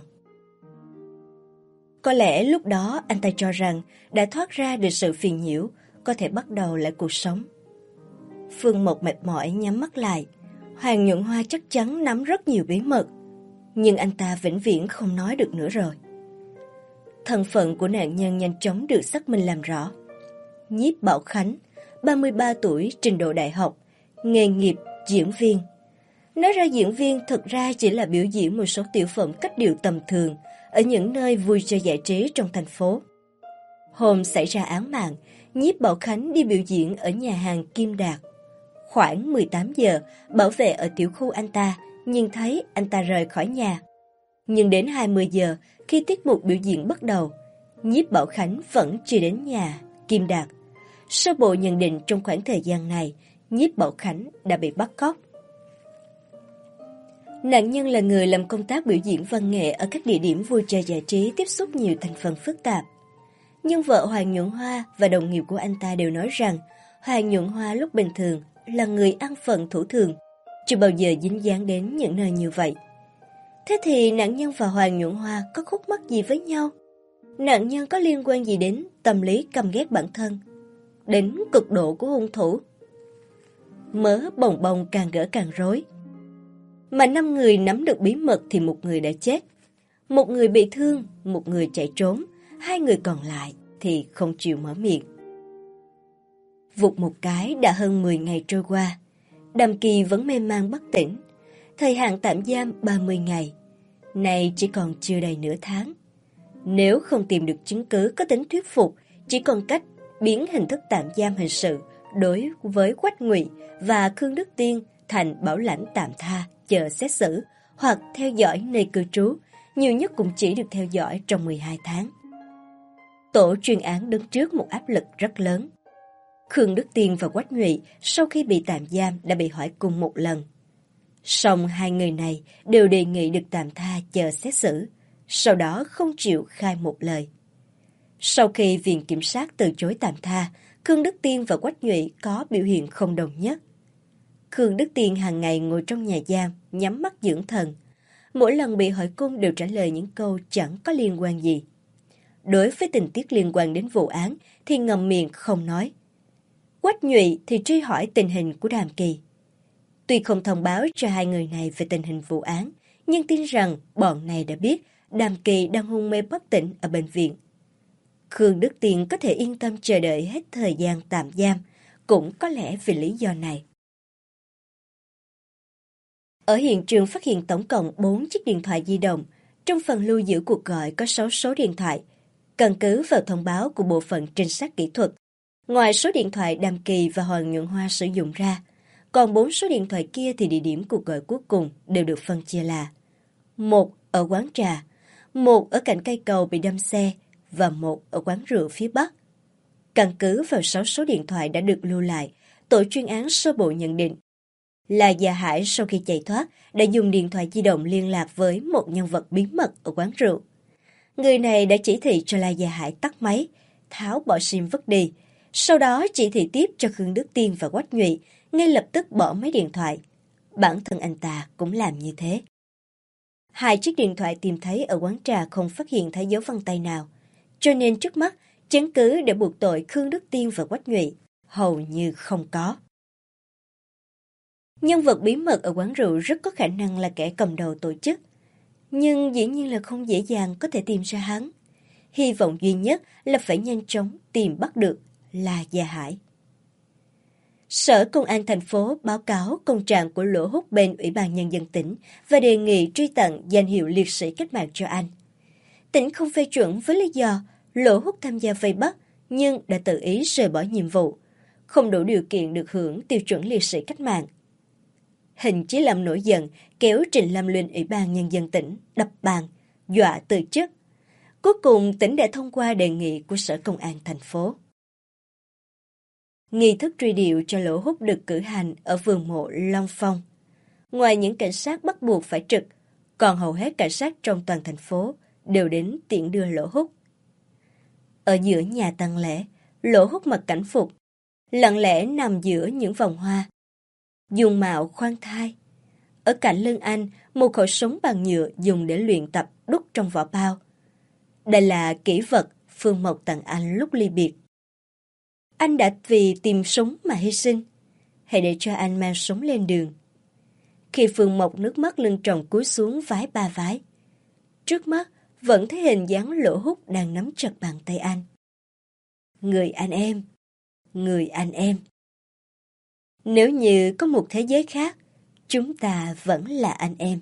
Có lẽ lúc đó anh ta cho rằng đã thoát ra được sự phiền nhiễu, có thể bắt đầu lại cuộc sống. Phương Mộc mệt mỏi nhắm mắt lại. Hoàng Nhuận Hoa chắc chắn nắm rất nhiều bí mật, nhưng anh ta vĩnh viễn không nói được nữa rồi. Thân phận của nạn nhân nhanh chóng được xác minh làm rõ. Nhiếp Bảo Khánh, ba mươi ba tuổi, trình độ đại học, nghề nghiệp diễn viên. Nói ra diễn viên thực ra chỉ là biểu diễn một số tiểu phẩm cách điệu tầm thường ở những nơi vui chơi giải trí trong thành phố. Hôm xảy ra án mạng, Nhiếp Bảo Khánh đi biểu diễn ở nhà hàng Kim Đạt. Khoảng mười tám giờ, bảo vệ ở tiểu khu anh ta nhìn thấy anh ta rời khỏi nhà. Nhưng đến hai mươi giờ, khi tiết mục biểu diễn bắt đầu, Nhiếp Bảo Khánh vẫn chưa đến nhà Kim Đạt. Sơ bộ nhận định trong khoảng thời gian này, Nhiếp Bảo Khánh đã bị bắt cóc. Nạn nhân là người làm công tác biểu diễn văn nghệ ở các địa điểm vui chơi giải trí tiếp xúc nhiều thành phần phức tạp. Nhưng vợ Hoàng Nhuận Hoa và đồng nghiệp của anh ta đều nói rằng Hoàng Nhuận Hoa lúc bình thường là người ăn phận thủ thường, chưa bao giờ dính dáng đến những nơi như vậy. Thế thì nạn nhân và Hoàng Nhuận Hoa có khúc mắc gì với nhau? Nạn nhân có liên quan gì đến tâm lý căm ghét bản thân, đến cực độ của hung thủ? Mớ bồng bồng càng gỡ càng rối. Mà năm người nắm được bí mật thì một người đã chết, một người bị thương, một người chạy trốn, hai người còn lại thì không chịu mở miệng. Vụt một cái đã hơn mười ngày trôi qua, Đàm Kỳ vẫn mê man bất tỉnh. Thời hạn tạm giam ba mươi ngày, nay chỉ còn chưa đầy nửa tháng. Nếu không tìm được chứng cứ có tính thuyết phục, chỉ còn cách biến hình thức tạm giam hình sự đối với Quách Ngụy và Khương Đức Tiên thành bảo lãnh tạm tha chờ xét xử hoặc theo dõi nơi cư trú, nhiều nhất cũng chỉ được theo dõi trong mười hai tháng. Tổ chuyên án đứng trước một áp lực rất lớn. Khương Đức Tiên và Quách Ngụy sau khi bị tạm giam đã bị hỏi cùng một lần. Song hai người này đều đề nghị được tạm tha chờ xét xử, sau đó không chịu khai một lời. Sau khi Viện Kiểm sát từ chối tạm tha, Khương Đức Tiên và Quách Ngụy có biểu hiện không đồng nhất. Khương Đức Tiên hàng ngày ngồi trong nhà giam, nhắm mắt dưỡng thần. Mỗi lần bị hỏi cung đều trả lời những câu chẳng có liên quan gì. Đối với tình tiết liên quan đến vụ án thì ngậm miệng không nói. Quách Ngụy thì truy hỏi tình hình của Đàm Kỳ. Tuy không thông báo cho hai người này về tình hình vụ án, nhưng tin rằng bọn này đã biết Đàm Kỳ đang hôn mê bất tỉnh ở bệnh viện. Khương Đức Tiên có thể yên tâm chờ đợi hết thời gian tạm giam, cũng có lẽ vì lý do này. Ở hiện trường phát hiện tổng cộng bốn chiếc điện thoại di động, trong phần lưu giữ cuộc gọi có sáu số điện thoại. Căn cứ vào thông báo của bộ phận trinh sát kỹ thuật, ngoài số điện thoại Đàm Kỳ và Hoàng Nhuận Hoa sử dụng ra, còn bốn số điện thoại kia thì địa điểm cuộc gọi cuối cùng đều được phân chia là một ở quán trà, một ở cạnh cây cầu bị đâm xe và một ở quán rượu phía Bắc. Căn cứ vào sáu số điện thoại đã được lưu lại, tổ chuyên án sơ bộ nhận định là Gia Hải sau khi chạy thoát đã dùng điện thoại di động liên lạc với một nhân vật bí mật ở quán rượu. Người này đã chỉ thị cho La Gia Hải tắt máy, tháo bỏ sim vứt đi, sau đó chỉ thị tiếp cho Khương Đức Tiên và Quách Ngụy ngay lập tức bỏ máy điện thoại. Bản thân anh ta cũng làm như thế. Hai chiếc điện thoại tìm thấy ở quán trà không phát hiện thấy dấu vân tay nào. cho nên trước mắt chứng cứ để buộc tội Khương Đức Tiên và Quách Nhụy hầu như không có. Nhân vật bí mật ở quán rượu rất có khả năng là kẻ cầm đầu tổ chức, nhưng dĩ nhiên là không dễ dàng có thể tìm ra hắn. Hy vọng duy nhất là phải nhanh chóng tìm bắt được La Gia Hải. Sở Công an thành phố báo cáo công trạng của Lỗ Húc bên Ủy ban Nhân dân tỉnh và đề nghị truy tặng danh hiệu liệt sĩ cách mạng cho anh. Tỉnh không phê chuẩn với lý do Lỗ Húc tham gia vây bắt nhưng đã tự ý rời bỏ nhiệm vụ, không đủ điều kiện được hưởng tiêu chuẩn liệt sĩ cách mạng. Hình Chí Lâm nổi giận kéo Trịnh Lâm lên Ủy ban Nhân dân tỉnh đập bàn, dọa từ chức. Cuối cùng tỉnh đã thông qua đề nghị của Sở Công an thành phố. Nghi thức truy điệu cho Lỗ Húc được cử hành ở vườn mộ Long Phong. Ngoài những cảnh sát bắt buộc phải trực, còn hầu hết cảnh sát trong toàn thành phố đều đến tiễn đưa Lỗ Húc. Ở giữa nhà tang lễ, Lỗ Húc mặc cảnh phục, lặng lẽ nằm giữa những vòng hoa. Dung mạo khoan thai. Ở cạnh lưng anh, một khẩu súng bằng nhựa dùng để luyện tập đút trong vỏ bao. Đây là kỷ vật Phương Mộc tặng anh lúc ly biệt. Anh đã vì tìm súng mà hy sinh. Hãy để cho anh mang súng lên đường. Khi Phương Mộc nước mắt lưng tròng cúi xuống vái ba vái, trước mắt vẫn thấy hình dáng Lỗ Húc đang nắm chặt bàn tay anh. Người anh em, người anh em. Nếu như có một thế giới khác, chúng ta vẫn là anh em.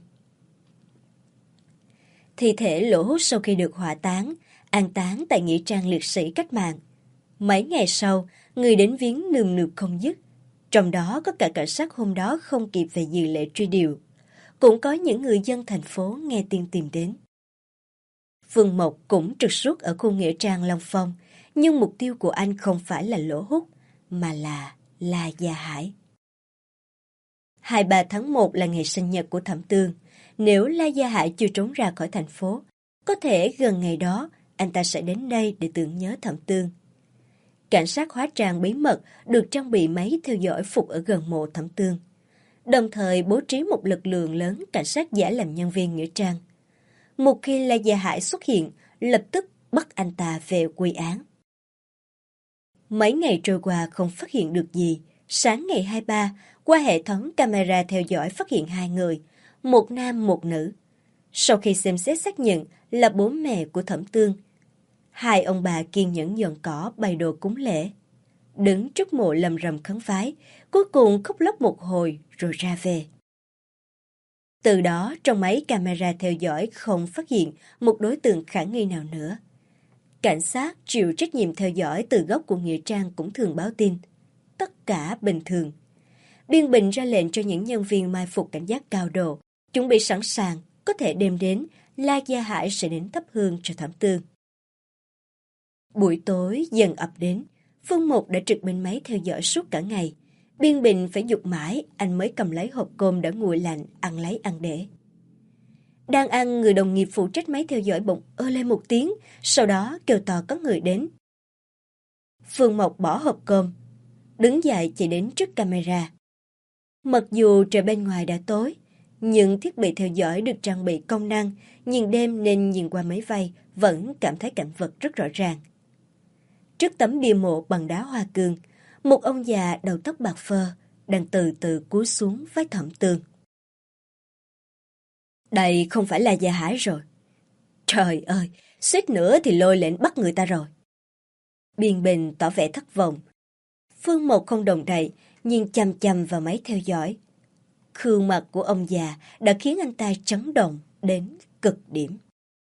Thi thể Lỗ Húc sau khi được hỏa táng, an táng tại nghĩa trang liệt sĩ cách mạng. Mấy ngày sau, người đến viếng nườm nượp không dứt. Trong đó có cả cảnh sát hôm đó không kịp về dự lễ truy điệu. Cũng có những người dân thành phố nghe tin tìm đến. Phương Mộc cũng trực suốt ở khu nghĩa trang Long Phong, nhưng mục tiêu của anh không phải là Lỗ Húc, mà là La Gia Hải. hai mươi ba tháng một là ngày sinh nhật của Thẩm Tương. Nếu La Gia Hải chưa trốn ra khỏi thành phố, có thể gần ngày đó anh ta sẽ đến đây để tưởng nhớ Thẩm Tương. Cảnh sát hóa trang bí mật được trang bị máy theo dõi phục ở gần mộ Thẩm Tương, đồng thời bố trí một lực lượng lớn cảnh sát giả làm nhân viên nghĩa trang. Một khi La Gia Hải xuất hiện, lập tức bắt anh ta về quy án. Mấy ngày trôi qua không phát hiện được gì. Sáng ngày hai mươi ba, qua hệ thống camera theo dõi phát hiện hai người, một nam một nữ. Sau khi xem xét xác nhận là bố mẹ của Thẩm Tương, hai ông bà kiên nhẫn dọn cỏ bày đồ cúng lễ, đứng trước mộ lầm rầm khấn vái, cuối cùng khóc lóc một hồi rồi ra về. Từ đó trong máy camera theo dõi không phát hiện một đối tượng khả nghi nào nữa. Cảnh sát chịu trách nhiệm theo dõi từ góc của nghĩa trang cũng thường báo tin. Tất cả bình thường. Biên Bình ra lệnh cho những nhân viên mai phục cảnh giác cao độ, chuẩn bị sẵn sàng, có thể đêm đến, La Gia Hải sẽ đến thắp hương cho Thẩm Tương. Buổi tối dần ập đến, Phương Mục đã trực bên máy theo dõi suốt cả ngày. Biên Bình phải giục mãi, anh mới cầm lấy hộp cơm đã nguội lạnh, ăn lấy ăn để. Đang ăn, người đồng nghiệp phụ trách máy theo dõi bỗng ơ lên một tiếng, sau đó kêu to có người đến. Phương Mộc bỏ hộp cơm, đứng dậy chạy đến trước camera. Mặc dù trời bên ngoài đã tối, nhưng thiết bị theo dõi được trang bị công năng, nhìn đêm nên nhìn qua máy vây vẫn cảm thấy cảnh vật rất rõ ràng. Trước tấm bia mộ bằng đá hoa cương, một ông già đầu tóc bạc phơ đang từ từ cúi xuống với Thẩm Tương. Đây không phải là Gia Hải rồi. Trời ơi, suýt nữa thì lôi lệnh bắt người ta rồi. Biên Bình tỏ vẻ thất vọng. Phương Mộc không đồng đậy, nhìn chằm chằm vào máy theo dõi. Gương mặt của ông già đã khiến anh ta chấn động đến cực điểm.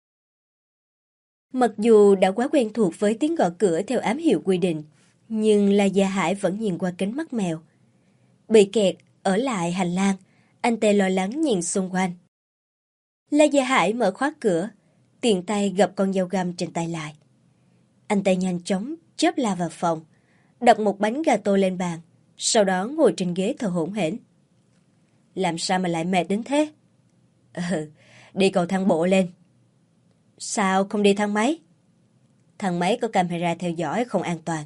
Mặc dù đã quá quen thuộc với tiếng gõ cửa theo ám hiệu quy định, nhưng La Gia Hải vẫn nhìn qua kính mắt mèo. Bị kẹt ở lại hành lang, anh ta lo lắng nhìn xung quanh. La Gia Hải mở khóa cửa, tiện tay gập con dao găm trên tay lại. Anh ta nhanh chóng chớp la vào phòng, đặt một bánh gato lên bàn, sau đó ngồi trên ghế thở hổn hển. Làm sao mà lại mệt đến thế? Ừ, đi cầu thang bộ lên. Sao không đi thang máy? Thang máy có camera theo dõi không an toàn.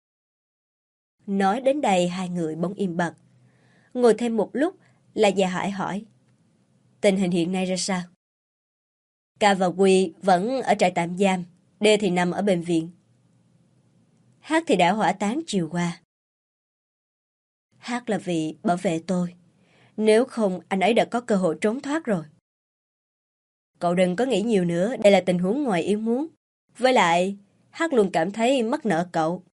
Nói đến đây hai người bỗng im bặt. Ngồi thêm một lúc, La Gia Hải hỏi. Tình hình hiện nay ra sao? Ca và Quy vẫn ở trại tạm giam, D thì nằm ở bệnh viện. H thì đã hỏa táng chiều qua. H là vì bảo vệ tôi. Nếu không, anh ấy đã có cơ hội trốn thoát rồi. Cậu đừng có nghĩ nhiều nữa, đây là tình huống ngoài ý muốn. Với lại, H luôn cảm thấy mắc nợ cậu.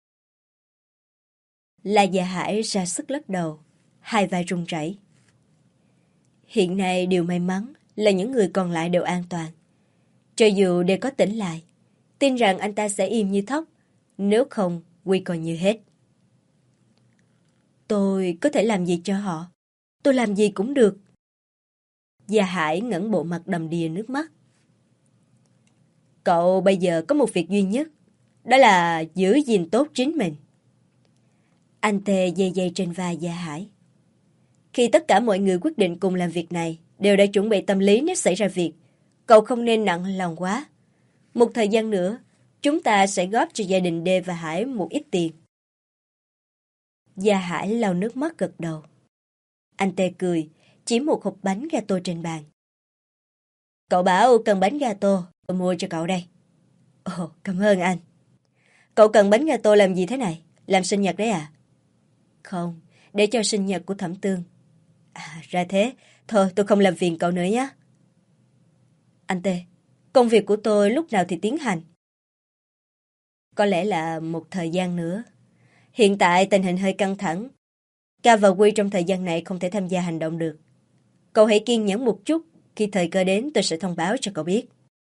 La Gia Hải ra sức lắc đầu, hai vai run rẩy. Hiện nay điều may mắn là những người còn lại đều an toàn. Cho dù đều có tỉnh lại, tin rằng anh ta sẽ im như thóc, nếu không, nguy coi như hết. Tôi có thể làm gì cho họ? Tôi làm gì cũng được. Gia Hải ngẩng bộ mặt đầm đìa nước mắt. Cậu bây giờ có một việc duy nhất, đó là giữ gìn tốt chính mình. Anh Tê dây dây trên vai Gia Hải. Khi tất cả mọi người quyết định cùng làm việc này, đều đã chuẩn bị tâm lý nếu xảy ra việc. Cậu không nên nặng lòng quá. Một thời gian nữa, chúng ta sẽ góp cho gia đình Đê và Hải một ít tiền. Gia Hải lau nước mắt gật đầu. Anh Tê cười, chỉ một hộp bánh gato trên bàn. Cậu bảo cần bánh gato, tôi mua cho cậu đây. Ồ, cảm ơn anh. Cậu cần bánh gato làm gì thế này? Làm sinh nhật đấy à? Không, để cho sinh nhật của Thẩm Tương. À, ra thế. Thôi, tôi không làm phiền cậu nữa nhé. Anh Tê, công việc của tôi lúc nào thì tiến hành? Có lẽ là một thời gian nữa. Hiện tại tình hình hơi căng thẳng. Ca và Quy trong thời gian này không thể tham gia hành động được. Cậu hãy kiên nhẫn một chút. Khi thời cơ đến tôi sẽ thông báo cho cậu biết.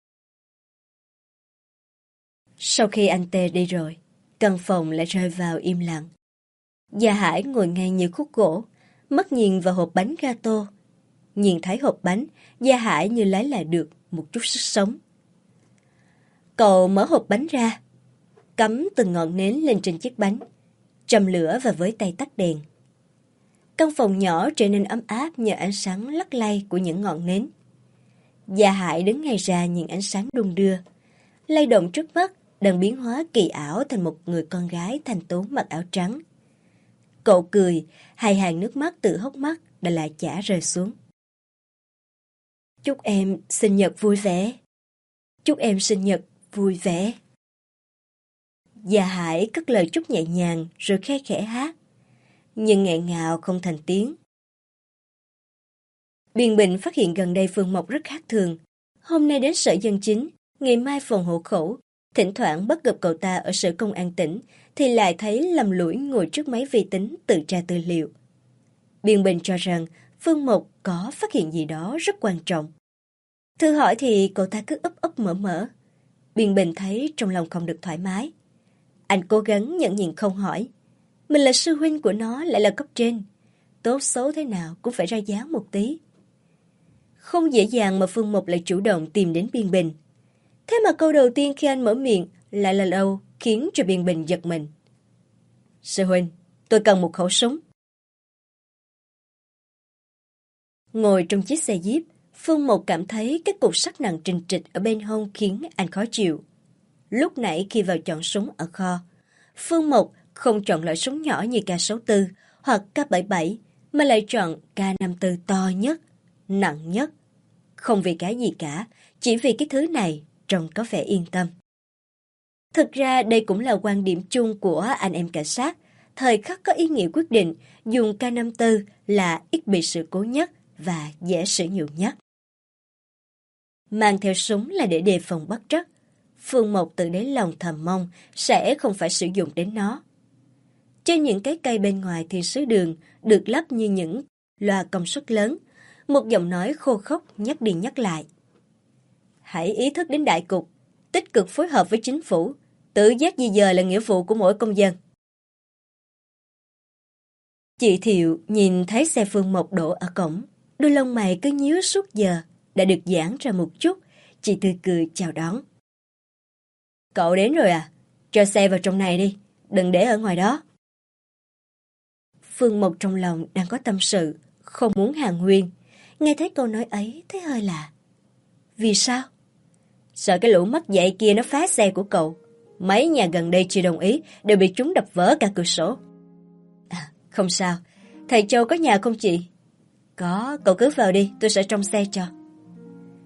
Sau khi anh Tê đi rồi, căn phòng lại rơi vào im lặng. Gia Hải ngồi ngay như khúc gỗ, mắt nhìn vào hộp bánh gato. Nhìn thấy hộp bánh, Gia Hải như lấy lại được một chút sức sống. Cậu mở hộp bánh ra, cắm từng ngọn nến lên trên chiếc bánh, châm lửa và với tay tắt đèn. Căn phòng nhỏ trở nên ấm áp nhờ ánh sáng lắc lay của những ngọn nến. Gia Hải đứng ngay ra nhìn ánh sáng đung đưa, lay động trước mắt, đang biến hóa kỳ ảo thành một người con gái thanh tú mặc áo trắng. Cậu cười, hai hàng nước mắt từ hốc mắt đã lại chả rơi xuống. Chúc em sinh nhật vui vẻ. Chúc em sinh nhật vui vẻ. Gia Hải cất lời chúc nhẹ nhàng rồi khe khẽ hát, nhưng nghẹn ngào không thành tiếng. Biên Bình phát hiện gần đây Phương Mộc rất khác thường. Hôm nay đến sở dân chính, ngày mai phòng hộ khẩu. Thỉnh thoảng bắt gặp cậu ta ở sở công an tỉnh, thì lại thấy lầm lũi ngồi trước máy vi tính tự tra tư liệu. Biên Bình cho rằng Phương Mộc có phát hiện gì đó rất quan trọng. Thử hỏi thì cậu ta cứ ấp ấp mở mở. Biên Bình thấy trong lòng không được thoải mái. Anh cố gắng nhẫn nhịn không hỏi. Mình là sư huynh của nó, lại là cấp trên. Tốt xấu thế nào cũng phải ra dáng một tí. Không dễ dàng mà Phương Mộc lại chủ động tìm đến Biên Bình. Thế mà câu đầu tiên khi anh mở miệng lại là đâu khiến cho Biên Bình giật mình. Sư huynh, tôi cần một khẩu súng. Ngồi trong chiếc xe Jeep, Phương Mộc cảm thấy cái cục sắt nặng trịch trịch ở bên hông khiến anh khó chịu. Lúc nãy khi vào chọn súng ở kho, Phương Mộc không chọn loại súng nhỏ như K sáu tư hoặc K bảy bảy, mà lại chọn K năm tư to nhất, nặng nhất. Không vì cái gì cả, chỉ vì cái thứ này trông có vẻ yên tâm. Thực ra đây cũng là quan điểm chung của anh em cảnh sát. Thời khắc có ý nghĩa quyết định, dùng K năm tư là ít bị sự cố nhất và dễ sử dụng nhất. Mang theo súng là để đề phòng bất trắc. Phương Mộc tự đáy lòng thầm mong sẽ không phải sử dụng đến nó. Trên những cái cây bên ngoài thiên sứ đường được lắp như những loa công suất lớn, một giọng nói khô khốc nhắc đi nhắc lại. Hãy ý thức đến đại cục, tích cực phối hợp với chính phủ, tự giác di dời là nghĩa vụ của mỗi công dân. Chị Thiệu nhìn thấy xe Phương Mộc đổ ở cổng, đôi lông mày cứ nhíu suốt giờ, đã được giãn ra một chút, chị tươi cười chào đón. Cậu đến rồi à? Cho xe vào trong này đi, đừng để ở ngoài đó. Phương Mộc trong lòng đang có tâm sự, không muốn hàn huyên. Nghe thấy câu nói ấy thấy hơi lạ. Vì sao? Sợ cái lũ mất dạy kia nó phá xe của cậu. Mấy nhà gần đây chưa đồng ý, đều bị chúng đập vỡ cả cửa sổ. À, không sao, thầy Châu có nhà không chị? Có, cậu cứ vào đi, tôi sẽ trong xe cho.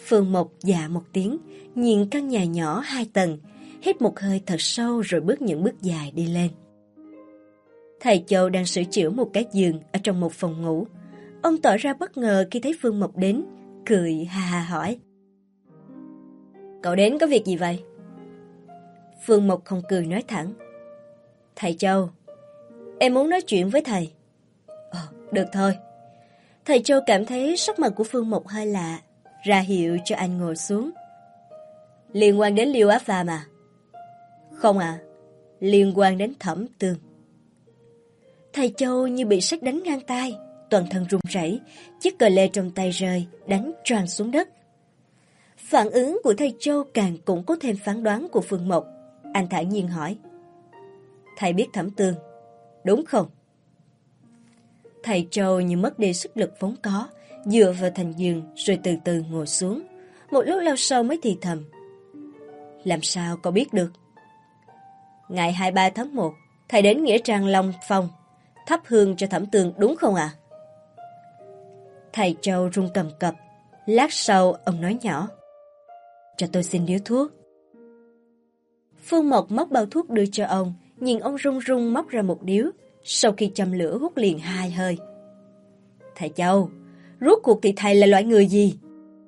Phương Mộc dạ một tiếng, nhìn căn nhà nhỏ hai tầng, hít một hơi thật sâu rồi bước những bước dài đi lên. Thầy Châu đang sửa chữa một cái giường ở trong một phòng ngủ. Ông tỏ ra bất ngờ khi thấy Phương Mộc đến, cười ha ha hỏi: "Cậu đến có việc gì vậy?" Phương Mộc không cười nói thẳng: "Thầy Châu, em muốn nói chuyện với thầy." "Ờ, được thôi." Thầy Châu cảm thấy sắc mặt của Phương Mộc hơi lạ, ra hiệu cho anh ngồi xuống. "Liên quan đến Liêu Á Phàm à?" "Không à, liên quan đến Thẩm Tường." Thầy Châu như bị sét đánh ngang tai, toàn thân run rẩy, chiếc cờ lê trong tay rơi, đánh choàng xuống đất. Phản ứng của thầy Châu càng củng cố thêm phán đoán của Phương Mộc. Anh thản nhiên hỏi: "Thầy biết Thẩm Tường, đúng không?" Thầy Châu như mất đi sức lực vốn có, dựa vào thành giường rồi từ từ ngồi xuống. Một lúc lâu sau mới thì thầm: "Làm sao cậu biết được?" "Ngày hai mươi ba tháng một, thầy đến Nghĩa Trang Long Phong, thắp hương cho Thẩm Tường đúng không ạ?" Thầy Châu run cầm cập. Lát sau ông nói nhỏ: "Cho tôi xin điếu thuốc." Phương Mộc móc bao thuốc đưa cho ông, nhìn ông run run móc ra một điếu, sau khi châm lửa hút liền hai hơi. "Thầy Châu, rốt cuộc thì thầy là loại người gì?"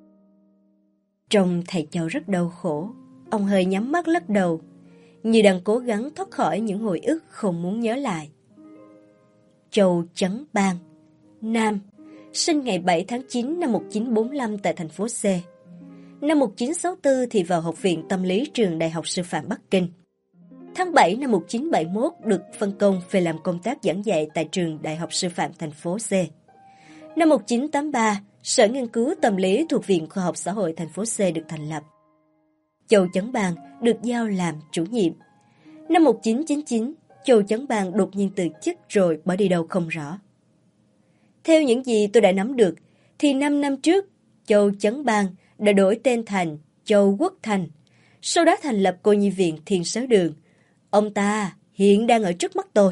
Trông thầy Châu rất đau khổ, ông hơi nhắm mắt lắc đầu, như đang cố gắng thoát khỏi những hồi ức không muốn nhớ lại. Châu Chấn Bang, nam, sinh ngày bảy tháng chín năm một nghìn chín trăm bốn mươi lăm tại thành phố C. Năm một nghìn chín trăm sáu mươi tư thì vào Học viện Tâm lý Trường Đại học Sư phạm Bắc Kinh. Tháng bảy năm một nghìn chín trăm bảy mươi mốt được phân công về làm công tác giảng dạy tại Trường Đại học Sư phạm thành phố C. Năm một nghìn chín trăm tám mươi ba, Sở Nghiên cứu Tâm lý thuộc Viện Khoa học Xã hội thành phố C được thành lập. Châu Chấn Bang được giao làm chủ nhiệm. Năm một nghìn chín trăm chín mươi chín, Châu Chấn Bang đột nhiên từ chức rồi bỏ đi đâu không rõ. Theo những gì tôi đã nắm được, thì năm năm trước, Châu Chấn Bang đã đổi tên thành Châu Quốc Thành, sau đó thành lập cô nhi viện Thiên Sớ Đường. Ông ta hiện đang ở trước mắt tôi.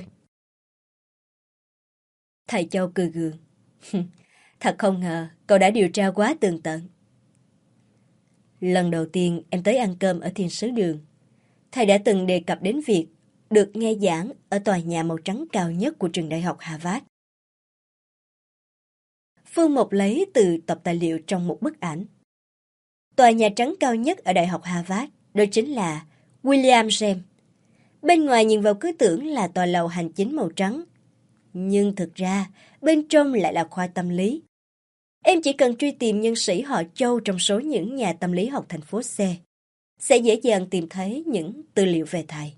Thầy Châu cười gượng. Thật không ngờ, cậu đã điều tra quá tường tận. Lần đầu tiên em tới ăn cơm ở Thiên Sứ Đường, thầy đã từng đề cập đến việc được nghe giảng ở tòa nhà màu trắng cao nhất của trường đại học Harvard. Phương Mộc lấy từ tập tài liệu trong một bức ảnh. Tòa nhà trắng cao nhất ở đại học Harvard, đó chính là William James. Bên ngoài nhìn vào cứ tưởng là tòa lầu hành chính màu trắng, nhưng thực ra bên trong lại là khoa tâm lý. Em chỉ cần truy tìm nhân sĩ họ Châu trong số những nhà tâm lý học thành phố C, sẽ dễ dàng tìm thấy những tư liệu về thầy.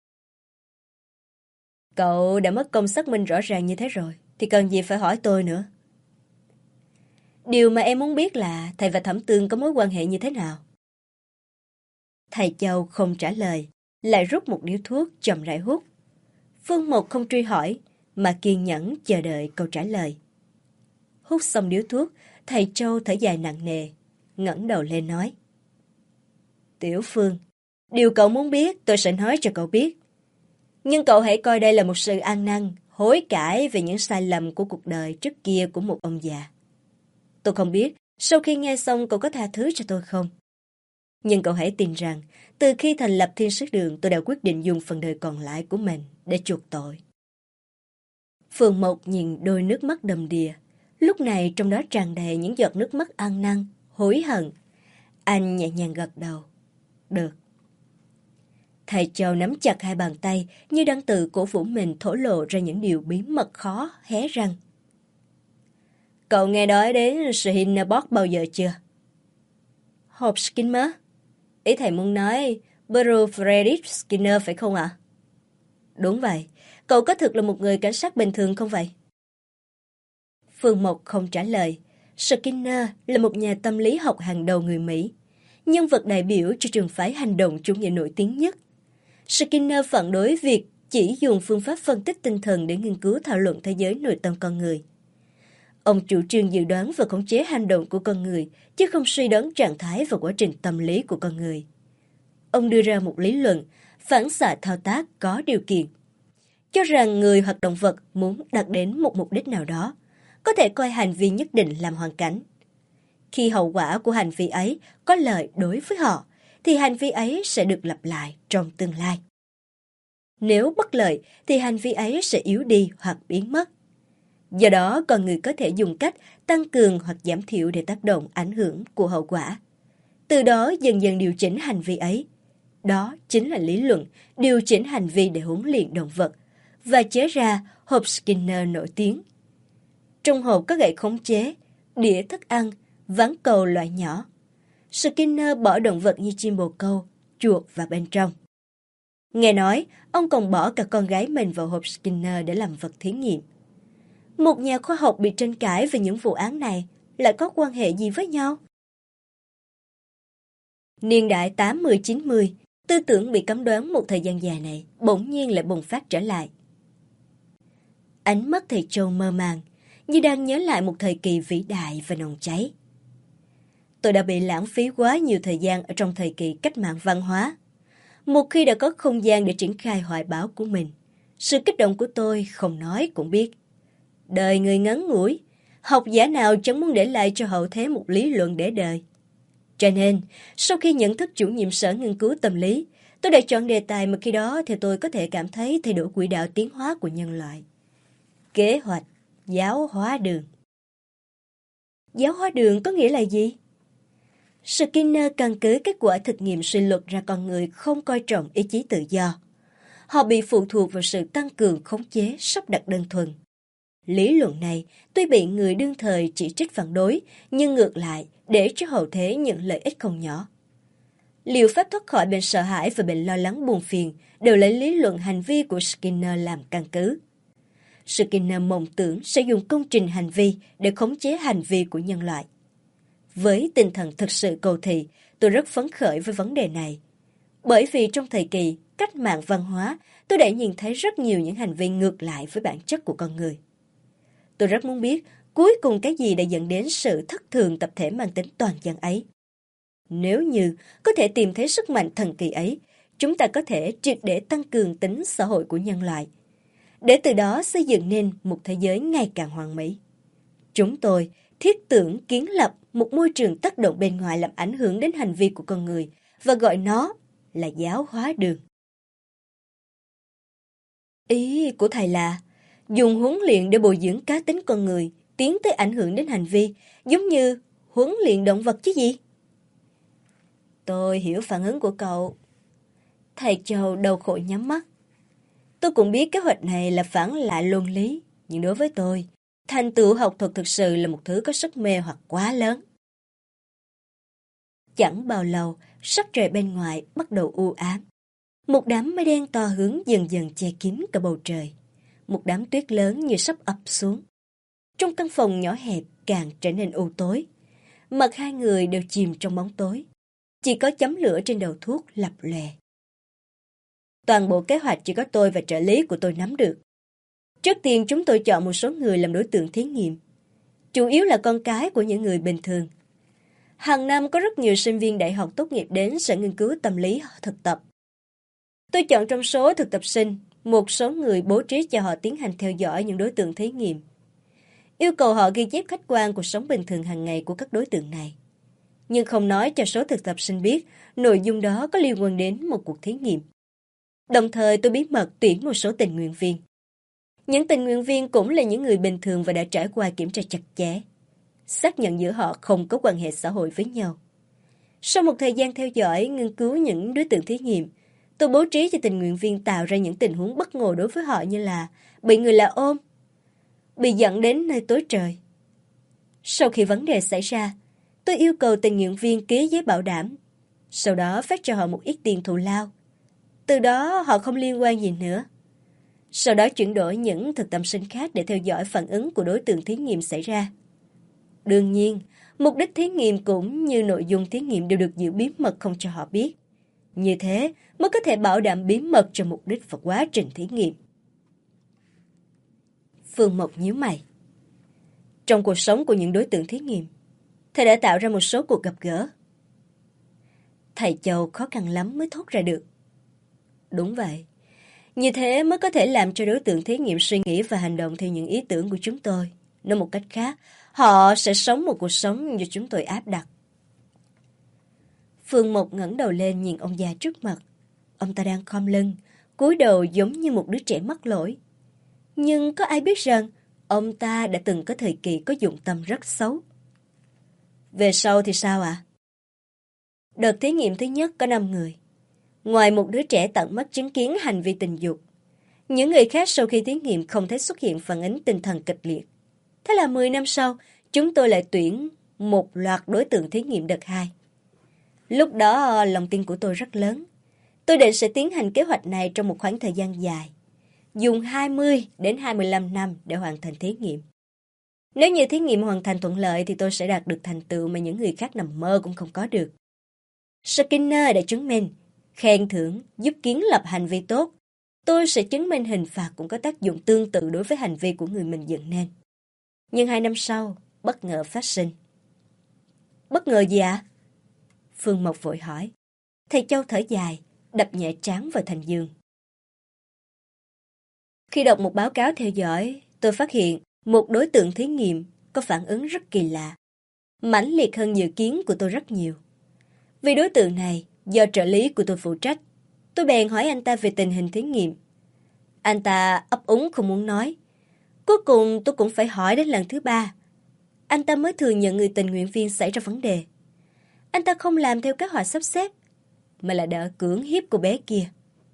Cậu đã mất công xác minh rõ ràng như thế rồi, thì cần gì phải hỏi tôi nữa. Điều mà em muốn biết là thầy và Thẩm Tường có mối quan hệ như thế nào? Thầy Châu không trả lời, lại rút một điếu thuốc chậm rãi hút. Phương Mộc không truy hỏi, mà kiên nhẫn chờ đợi câu trả lời. Hút xong điếu thuốc, thầy Châu thở dài nặng nề, ngẩng đầu lên nói: Tiểu Phương, điều cậu muốn biết tôi sẽ nói cho cậu biết. Nhưng cậu hãy coi đây là một sự ăn năn, hối cải về những sai lầm của cuộc đời trước kia của một ông già. Tôi không biết sau khi nghe xong cậu có tha thứ cho tôi không? Nhưng cậu hãy tin rằng từ khi thành lập Thiên Sứ Đường, tôi đã quyết định dùng phần đời còn lại của mình để chuộc tội. Phương Mộc nhìn đôi nước mắt đầm đìa, lúc này trong đó tràn đầy những giọt nước mắt ăn năn, hối hận. Anh nhẹ nhàng gật đầu. Được. Thầy Châu nắm chặt hai bàn tay như đang tự cổ vũ mình thổ lộ ra những điều bí mật khó hé răng. Cậu nghe nói đến Skinner bao giờ chưa? Hộp Skinner? Ý thầy muốn nói Bruce Frederick Skinner phải không ạ? Đúng vậy. Cậu có thực là một người cảnh sát bình thường không vậy? Phương Mộc không trả lời. Skinner là một nhà tâm lý học hàng đầu người Mỹ, nhân vật đại biểu cho trường phái hành động chủ nghĩa nổi tiếng nhất. Skinner phản đối việc chỉ dùng phương pháp phân tích tinh thần để nghiên cứu thảo luận thế giới nội tâm con người. Ông chủ trương dự đoán và khống chế hành động của con người, chứ không suy đoán trạng thái và quá trình tâm lý của con người. Ông đưa ra một lý luận, phản xạ thao tác có điều kiện, cho rằng người hoặc động vật muốn đạt đến một mục đích nào đó, có thể coi hành vi nhất định làm hoàn cảnh. Khi hậu quả của hành vi ấy có lợi đối với họ, thì hành vi ấy sẽ được lặp lại trong tương lai. Nếu bất lợi, thì hành vi ấy sẽ yếu đi hoặc biến mất. Do đó, con người có thể dùng cách tăng cường hoặc giảm thiểu để tác động ảnh hưởng của hậu quả. Từ đó dần dần điều chỉnh hành vi ấy. Đó chính là lý luận điều chỉnh hành vi để huấn luyện động vật và chế ra hộp Skinner nổi tiếng. Trong hộp có gậy khống chế, đĩa thức ăn, ván cầu loại nhỏ. Skinner bỏ động vật như chim bồ câu, chuột vào bên trong. Nghe nói, ông còn bỏ cả con gái mình vào hộp Skinner để làm vật thí nghiệm. Một nhà khoa học bị tranh cãi về những vụ án này lại có quan hệ gì với nhau? Niên đại tám mươi chín mươi, tư tưởng bị cấm đoán một thời gian dài này bỗng nhiên lại bùng phát trở lại. Ánh mắt thầy Châu mơ màng, như đang nhớ lại một thời kỳ vĩ đại và nồng cháy. Tôi đã bị lãng phí quá nhiều thời gian ở trong thời kỳ cách mạng văn hóa. Một khi đã có không gian để triển khai hoài bão của mình, sự kích động của tôi không nói cũng biết. Đời người ngắn ngủi, học giả nào chẳng muốn để lại cho hậu thế một lý luận để đời. Cho nên, sau khi nhận thức chủ nhiệm sở nghiên cứu tâm lý, tôi đã chọn đề tài mà khi đó thì tôi có thể cảm thấy thay đổi quỹ đạo tiến hóa của nhân loại. Kế hoạch giáo hóa đường. Giáo hóa đường có nghĩa là gì? Skinner căn cứ kết quả thực nghiệm suy luận ra con người không coi trọng ý chí tự do. Họ bị phụ thuộc vào sự tăng cường khống chế sắp đặt đơn thuần. Lý luận này tuy bị người đương thời chỉ trích phản đối, nhưng ngược lại để cho hậu thế những lợi ích không nhỏ. Liệu pháp thoát khỏi bệnh sợ hãi và bệnh lo lắng buồn phiền đều lấy lý luận hành vi của Skinner làm căn cứ. Skinner mộng tưởng sẽ dùng công trình hành vi để khống chế hành vi của nhân loại. Với tinh thần thực sự cầu thị, tôi rất phấn khởi với vấn đề này. Bởi vì trong thời kỳ cách mạng văn hóa, tôi đã nhìn thấy rất nhiều những hành vi ngược lại với bản chất của con người. Tôi rất muốn biết cuối cùng cái gì đã dẫn đến sự thất thường tập thể mang tính toàn dân ấy. Nếu như có thể tìm thấy sức mạnh thần kỳ ấy, chúng ta có thể triệt để tăng cường tính xã hội của nhân loại, để từ đó xây dựng nên một thế giới ngày càng hoàn mỹ. Chúng tôi thiết tưởng kiến lập một môi trường tác động bên ngoài làm ảnh hưởng đến hành vi của con người và gọi nó là giáo hóa đường. Ý của thầy là dùng huấn luyện để bồi dưỡng cá tính con người, tiến tới ảnh hưởng đến hành vi, giống như huấn luyện động vật chứ gì? Tôi hiểu phản ứng của cậu. Thầy Châu đau khổ nhắm mắt. Tôi cũng biết kế hoạch này là phản lại luân lý, nhưng đối với tôi, thành tựu học thuật thực sự là một thứ có sức mê hoặc quá lớn. Chẳng bao lâu, sắc trời bên ngoài bắt đầu u ám. Một đám mây đen to hướng dần dần che kín cả bầu trời. Một đám tuyết lớn như sắp ập xuống. Trong căn phòng nhỏ hẹp càng trở nên u tối. Mặt hai người đều chìm trong bóng tối. Chỉ có chấm lửa trên đầu thuốc lập lòe. Toàn bộ kế hoạch chỉ có tôi và trợ lý của tôi nắm được. Trước tiên chúng tôi chọn một số người làm đối tượng thí nghiệm. Chủ yếu là con cái của những người bình thường. Hàng năm có rất nhiều sinh viên đại học tốt nghiệp đến Sở Nghiên cứu Tâm lý thực tập. Tôi chọn trong số thực tập sinh, một số người bố trí cho họ tiến hành theo dõi những đối tượng thí nghiệm. Yêu cầu họ ghi chép khách quan cuộc sống bình thường hàng ngày của các đối tượng này. Nhưng không nói cho số thực tập sinh biết nội dung đó có liên quan đến một cuộc thí nghiệm. Đồng thời tôi bí mật tuyển một số tình nguyện viên. Những tình nguyện viên cũng là những người bình thường và đã trải qua kiểm tra chặt chẽ. Xác nhận giữa họ không có quan hệ xã hội với nhau. Sau một thời gian theo dõi, nghiên cứu những đối tượng thí nghiệm, tôi bố trí cho tình nguyện viên tạo ra những tình huống bất ngờ đối với họ như là bị người lạ ôm, bị dẫn đến nơi tối trời. Sau khi vấn đề xảy ra, tôi yêu cầu tình nguyện viên ký giấy bảo đảm, sau đó phát cho họ một ít tiền thù lao. Từ đó họ không liên quan gì nữa. Sau đó chuyển đổi những thực tập sinh khác để theo dõi phản ứng của đối tượng thí nghiệm xảy ra. Đương nhiên, mục đích thí nghiệm cũng như nội dung thí nghiệm đều được giữ bí mật không cho họ biết. Như thế mới có thể bảo đảm bí mật cho mục đích và quá trình thí nghiệm. Phương Mộc nhíu mày. Trong cuộc sống của những đối tượng thí nghiệm, thầy đã tạo ra một số cuộc gặp gỡ. Thầy Châu khó khăn lắm mới thốt ra được. Đúng vậy. Như thế mới có thể làm cho đối tượng thí nghiệm suy nghĩ và hành động theo những ý tưởng của chúng tôi. Nói một cách khác, họ sẽ sống một cuộc sống do chúng tôi áp đặt. Phương Mộc ngẩng đầu lên nhìn ông già trước mặt. Ông ta đang khom lưng, cúi đầu giống như một đứa trẻ mắc lỗi. Nhưng có ai biết rằng ông ta đã từng có thời kỳ có dụng tâm rất xấu. Về sau thì sao ạ? À? Đợt thí nghiệm thứ nhất có năm người. Ngoài một đứa trẻ tận mắt chứng kiến hành vi tình dục, những người khác sau khi thí nghiệm không thấy xuất hiện phản ứng tinh thần kịch liệt. Thế là mười năm sau, chúng tôi lại tuyển một loạt đối tượng thí nghiệm đợt hai. Lúc đó lòng tin của tôi rất lớn. Tôi định sẽ tiến hành kế hoạch này trong một khoảng thời gian dài, dùng hai mươi đến hai mươi lăm năm để hoàn thành thí nghiệm. Nếu như thí nghiệm hoàn thành thuận lợi thì tôi sẽ đạt được thành tựu mà những người khác nằm mơ cũng không có được. Skinner đã chứng minh, khen thưởng giúp kiến lập hành vi tốt. Tôi sẽ chứng minh hình phạt cũng có tác dụng tương tự đối với hành vi của người mình dựng nên. Nhưng hai năm sau, bất ngờ phát sinh. Bất ngờ gì ạ? Phương Mộc vội hỏi. Thầy Châu thở dài, đập nhẹ trán vào thành giường. Khi đọc một báo cáo theo dõi, tôi phát hiện một đối tượng thí nghiệm có phản ứng rất kỳ lạ, mãnh liệt hơn dự kiến của tôi rất nhiều. Vì đối tượng này, do trợ lý của tôi phụ trách, tôi bèn hỏi anh ta về tình hình thí nghiệm. Anh ta ấp úng không muốn nói. Cuối cùng tôi cũng phải hỏi đến lần thứ ba. Anh ta mới thừa nhận người tình nguyện viên xảy ra vấn đề. Anh ta không làm theo kế hoạch sắp xếp, mà là đã cưỡng hiếp cô bé kia.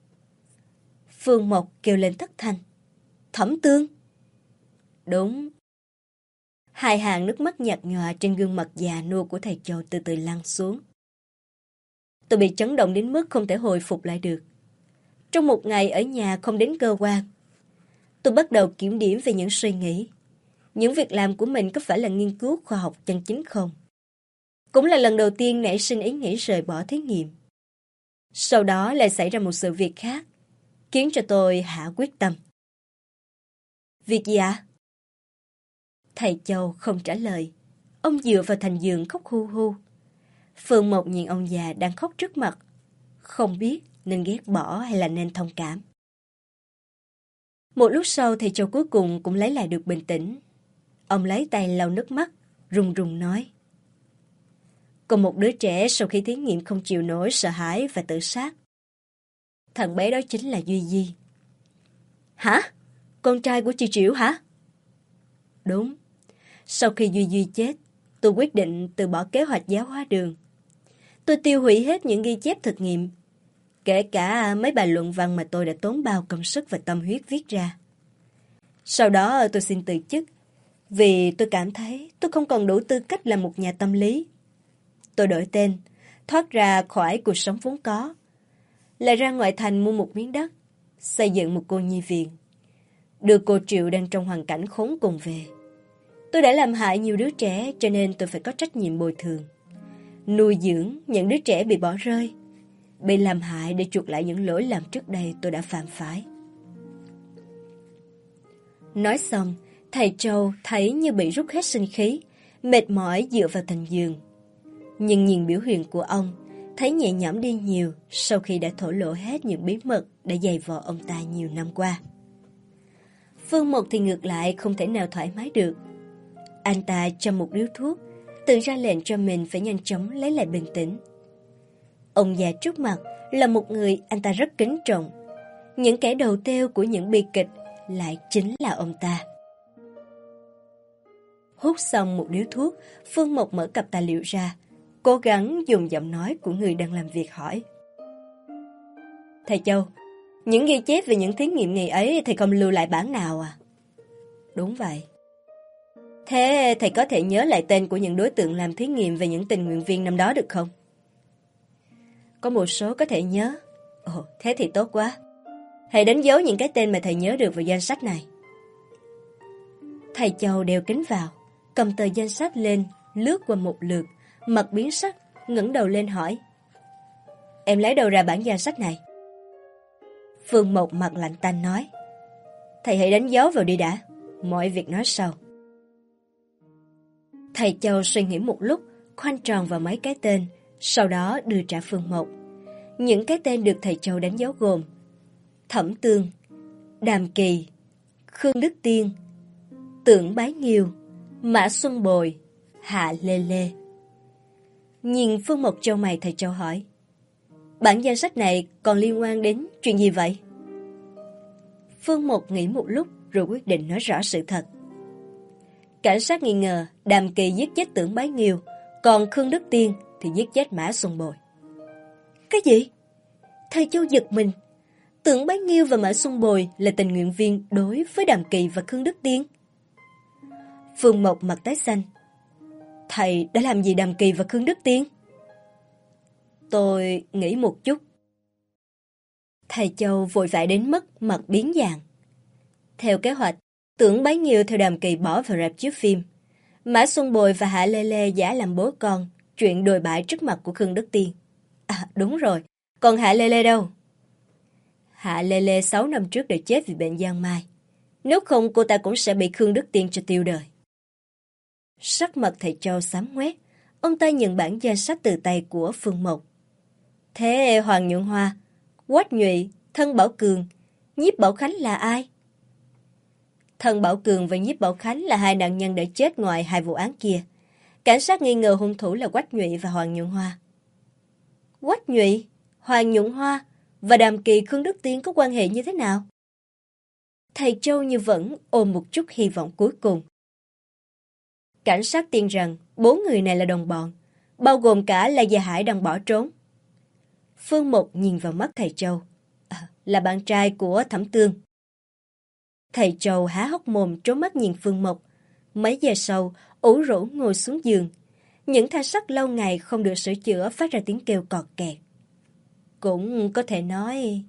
Phương Mộc kêu lên thất thanh. Thẩm Tương? Đúng. Hai hàng nước mắt nhạt nhòa trên gương mặt già nua của thầy Châu từ từ lăn xuống. Tôi bị chấn động đến mức không thể hồi phục lại được. Trong một ngày ở nhà không đến cơ quan, tôi bắt đầu kiểm điểm về những suy nghĩ. Những việc làm của mình có phải là nghiên cứu khoa học chân chính không? Cũng là lần đầu tiên nảy sinh ý nghĩ rời bỏ thí nghiệm. Sau đó lại xảy ra một sự việc khác, khiến cho tôi hạ quyết tâm. Việc gì ạ? Thầy Châu không trả lời. Ông dựa vào thành giường khóc hu hu. Phương Mộc nhìn ông già đang khóc trước mặt, không biết nên ghét bỏ hay là nên thông cảm. Một lúc sau thầy Châu cuối cùng cũng lấy lại được bình tĩnh. Ông lấy tay lau nước mắt, run run nói. Còn một đứa trẻ sau khi thí nghiệm không chịu nổi sợ hãi và tự sát. Thằng bé đó chính là Duy Di. Hả? Con trai của chị Triệu hả? Đúng. Sau khi Duy Duy chết, tôi quyết định từ bỏ kế hoạch giáo hóa đường. Tôi tiêu hủy hết những ghi chép thực nghiệm, kể cả mấy bài luận văn mà tôi đã tốn bao công sức và tâm huyết viết ra. Sau đó tôi xin từ chức, vì tôi cảm thấy tôi không còn đủ tư cách làm một nhà tâm lý. Tôi đổi tên, thoát ra khỏi cuộc sống vốn có, lại ra ngoại thành mua một miếng đất, xây dựng một cô nhi viện, đưa cô Triệu đang trong hoàn cảnh khốn cùng về. Tôi đã làm hại nhiều đứa trẻ cho nên tôi phải có trách nhiệm bồi thường, nuôi dưỡng những đứa trẻ bị bỏ rơi, bị làm hại để chuộc lại những lỗi lầm trước đây tôi đã phạm phải. Nói xong, thầy Châu thấy như bị rút hết sinh khí, mệt mỏi dựa vào thành giường. Nhưng nhìn biểu hiện của ông, thấy nhẹ nhõm đi nhiều sau khi đã thổ lộ hết những bí mật đã dày vò ông ta nhiều năm qua. Phương Mộc thì ngược lại không thể nào thoải mái được. Anh ta châm một điếu thuốc, tự ra lệnh cho mình phải nhanh chóng lấy lại bình tĩnh. Ông già trước mặt là một người anh ta rất kính trọng. Những kẻ đầu têu của những bi kịch lại chính là ông ta. Hút xong một điếu thuốc, Phương Mộc mở cặp tài liệu ra, cố gắng dùng giọng nói của người đang làm việc hỏi. Thầy Châu, những ghi chép về những thí nghiệm ngày ấy thầy không lưu lại bản nào à? Đúng vậy. Thế thầy có thể nhớ lại tên của những đối tượng làm thí nghiệm về những tình nguyện viên năm đó được không? Có một số có thể nhớ. Ồ, thế thì tốt quá. Thầy đánh dấu những cái tên mà thầy nhớ được vào danh sách này. Thầy Châu đeo kính vào, cầm tờ danh sách lên, lướt qua một lượt, mặt biến sắc, ngẩng đầu lên hỏi. Em lấy đâu ra bản danh sách này? Phương Mộc mặt lạnh tanh nói. Thầy hãy đánh dấu vào đi đã, mọi việc nói sau. Thầy Châu suy nghĩ một lúc, khoanh tròn vào mấy cái tên, sau đó đưa trả Phương Mộc. Những cái tên được thầy Châu đánh dấu gồm Thẩm Tương, Đàm Kỳ, Khương Đức Tiên, Tưởng Bái Nghiêu Mã Xuân Bồi, Hạ Lê Lê. Nhìn Phương Mộc chau mày, thầy Châu hỏi: bản danh sách này còn liên quan đến chuyện gì vậy? Phương Mộc nghĩ một lúc rồi quyết định nói rõ sự thật. Cảnh sát nghi ngờ Đàm Kỳ giết chết Tưởng Bái Nghiêu, còn Khương Đức Tiên thì giết chết Mã Xuân Bồi. Cái gì? Thầy Châu giật mình. Tưởng Bái Nghiêu và Mã Xuân Bồi là tình nguyện viên đối với Đàm Kỳ và Khương Đức Tiên. Phương Mộc mặt tái xanh. Thầy đã làm gì Đàm Kỳ và Khương Đức Tiên? Tôi nghĩ một chút. Thầy Châu vội vã đến mức mặt biến dạng. Theo kế hoạch, Tưởng Bái Nghiêu theo Đàm Kỳ bỏ vào rạp chiếu phim. Mã Xuân Bồi và Hạ Lê Lê giả làm bố con, chuyện đồi bại trước mặt của Khương Đức Tiên. À đúng rồi, còn Hạ Lê Lê đâu? Hạ Lê Lê sáu năm trước đã chết vì bệnh giang mai. Nếu không cô ta cũng sẽ bị Khương Đức Tiên cho tiêu đời. Sắc mặt thầy Châu xám ngoét, ông ta nhận bản danh sách từ tay của Phương Mộc. Thế Hoàng Nhượng Hoa, Quách Nhụy, Thân Bảo Cường, Nhiếp Bảo Khánh là ai? Thân Bảo Cường và Nhiếp Bảo Khánh là hai nạn nhân đã chết ngoài hai vụ án kia. Cảnh sát nghi ngờ hung thủ là Quách Nhụy và Hoàng Nhượng Hoa. Quách Nhụy, Hoàng Nhượng Hoa và Đàm Kỳ Khương Đức Tiên có quan hệ như thế nào? Thầy Châu như vẫn ôm một chút hy vọng cuối cùng. Cảnh sát tin rằng bốn người này là đồng bọn, bao gồm cả La Gia Hải đang bỏ trốn. Phương Mộc nhìn vào mắt thầy Châu. À, là bạn trai của Thẩm Tương. Thầy Châu há hốc mồm trố mắt nhìn Phương Mộc. Mấy giờ sau, ủ rũ ngồi xuống giường. Những thanh sắt lâu ngày không được sửa chữa phát ra tiếng kêu cọt kẹt. Cũng có thể nói...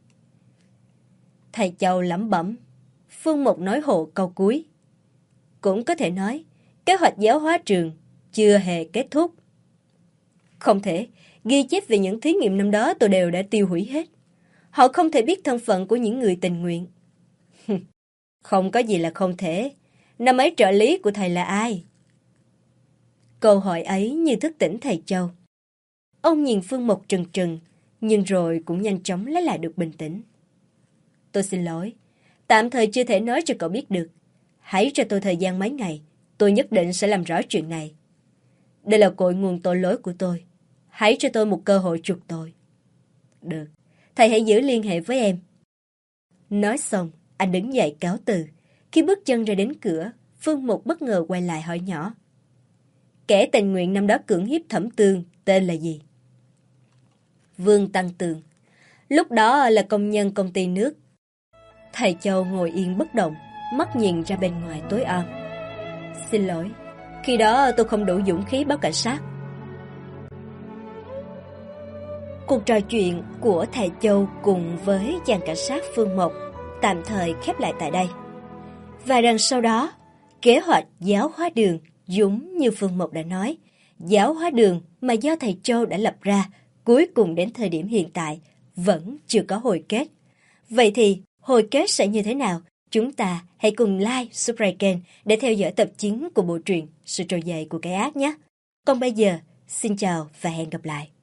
Thầy Châu lẩm bẩm. Phương Mộc nói hộ câu cuối. Cũng có thể nói, kế hoạch giáo hóa trường chưa hề kết thúc. Không thể, ghi chép về những thí nghiệm năm đó tôi đều đã tiêu hủy hết. Họ không thể biết thân phận của những người tình nguyện. Không có gì là không thể. Năm ấy trợ lý của thầy là ai? Câu hỏi ấy như thức tỉnh thầy Châu. Ông nhìn Phương Mộc trừng trừng, nhưng rồi cũng nhanh chóng lấy lại được bình tĩnh. Tôi xin lỗi, tạm thời chưa thể nói cho cậu biết được. Hãy cho tôi thời gian mấy ngày, tôi nhất định sẽ làm rõ chuyện này. Đây là cội nguồn tội lỗi của tôi. Hãy cho tôi một cơ hội chuộc tội. Được, thầy hãy giữ liên hệ với em. Nói xong, anh đứng dậy cáo từ. Khi bước chân ra đến cửa, Phương Mộc bất ngờ quay lại hỏi nhỏ. Kẻ tình nguyện năm đó cưỡng hiếp Thẩm Tương tên là gì? Vương Tăng Tường. Lúc đó là công nhân công ty nước. Thầy Châu ngồi yên bất động, mắt nhìn ra bên ngoài tối om. Xin lỗi, khi đó tôi không đủ dũng khí báo cảnh sát. Cuộc trò chuyện của thầy Châu cùng với chàng cảnh sát Phương Mộc tạm thời khép lại tại đây. Và đằng sau đó, kế hoạch giáo hóa đường giống như Phương Mộc đã nói, giáo hóa đường mà do thầy Châu đã lập ra cuối cùng đến thời điểm hiện tại vẫn chưa có hồi kết. Vậy thì hồi kết sẽ như thế nào? Chúng ta hãy cùng like, subscribe kênh để theo dõi tập chín của bộ truyện Sự trỗi dậy của cái ác nhé. Còn bây giờ, xin chào và hẹn gặp lại.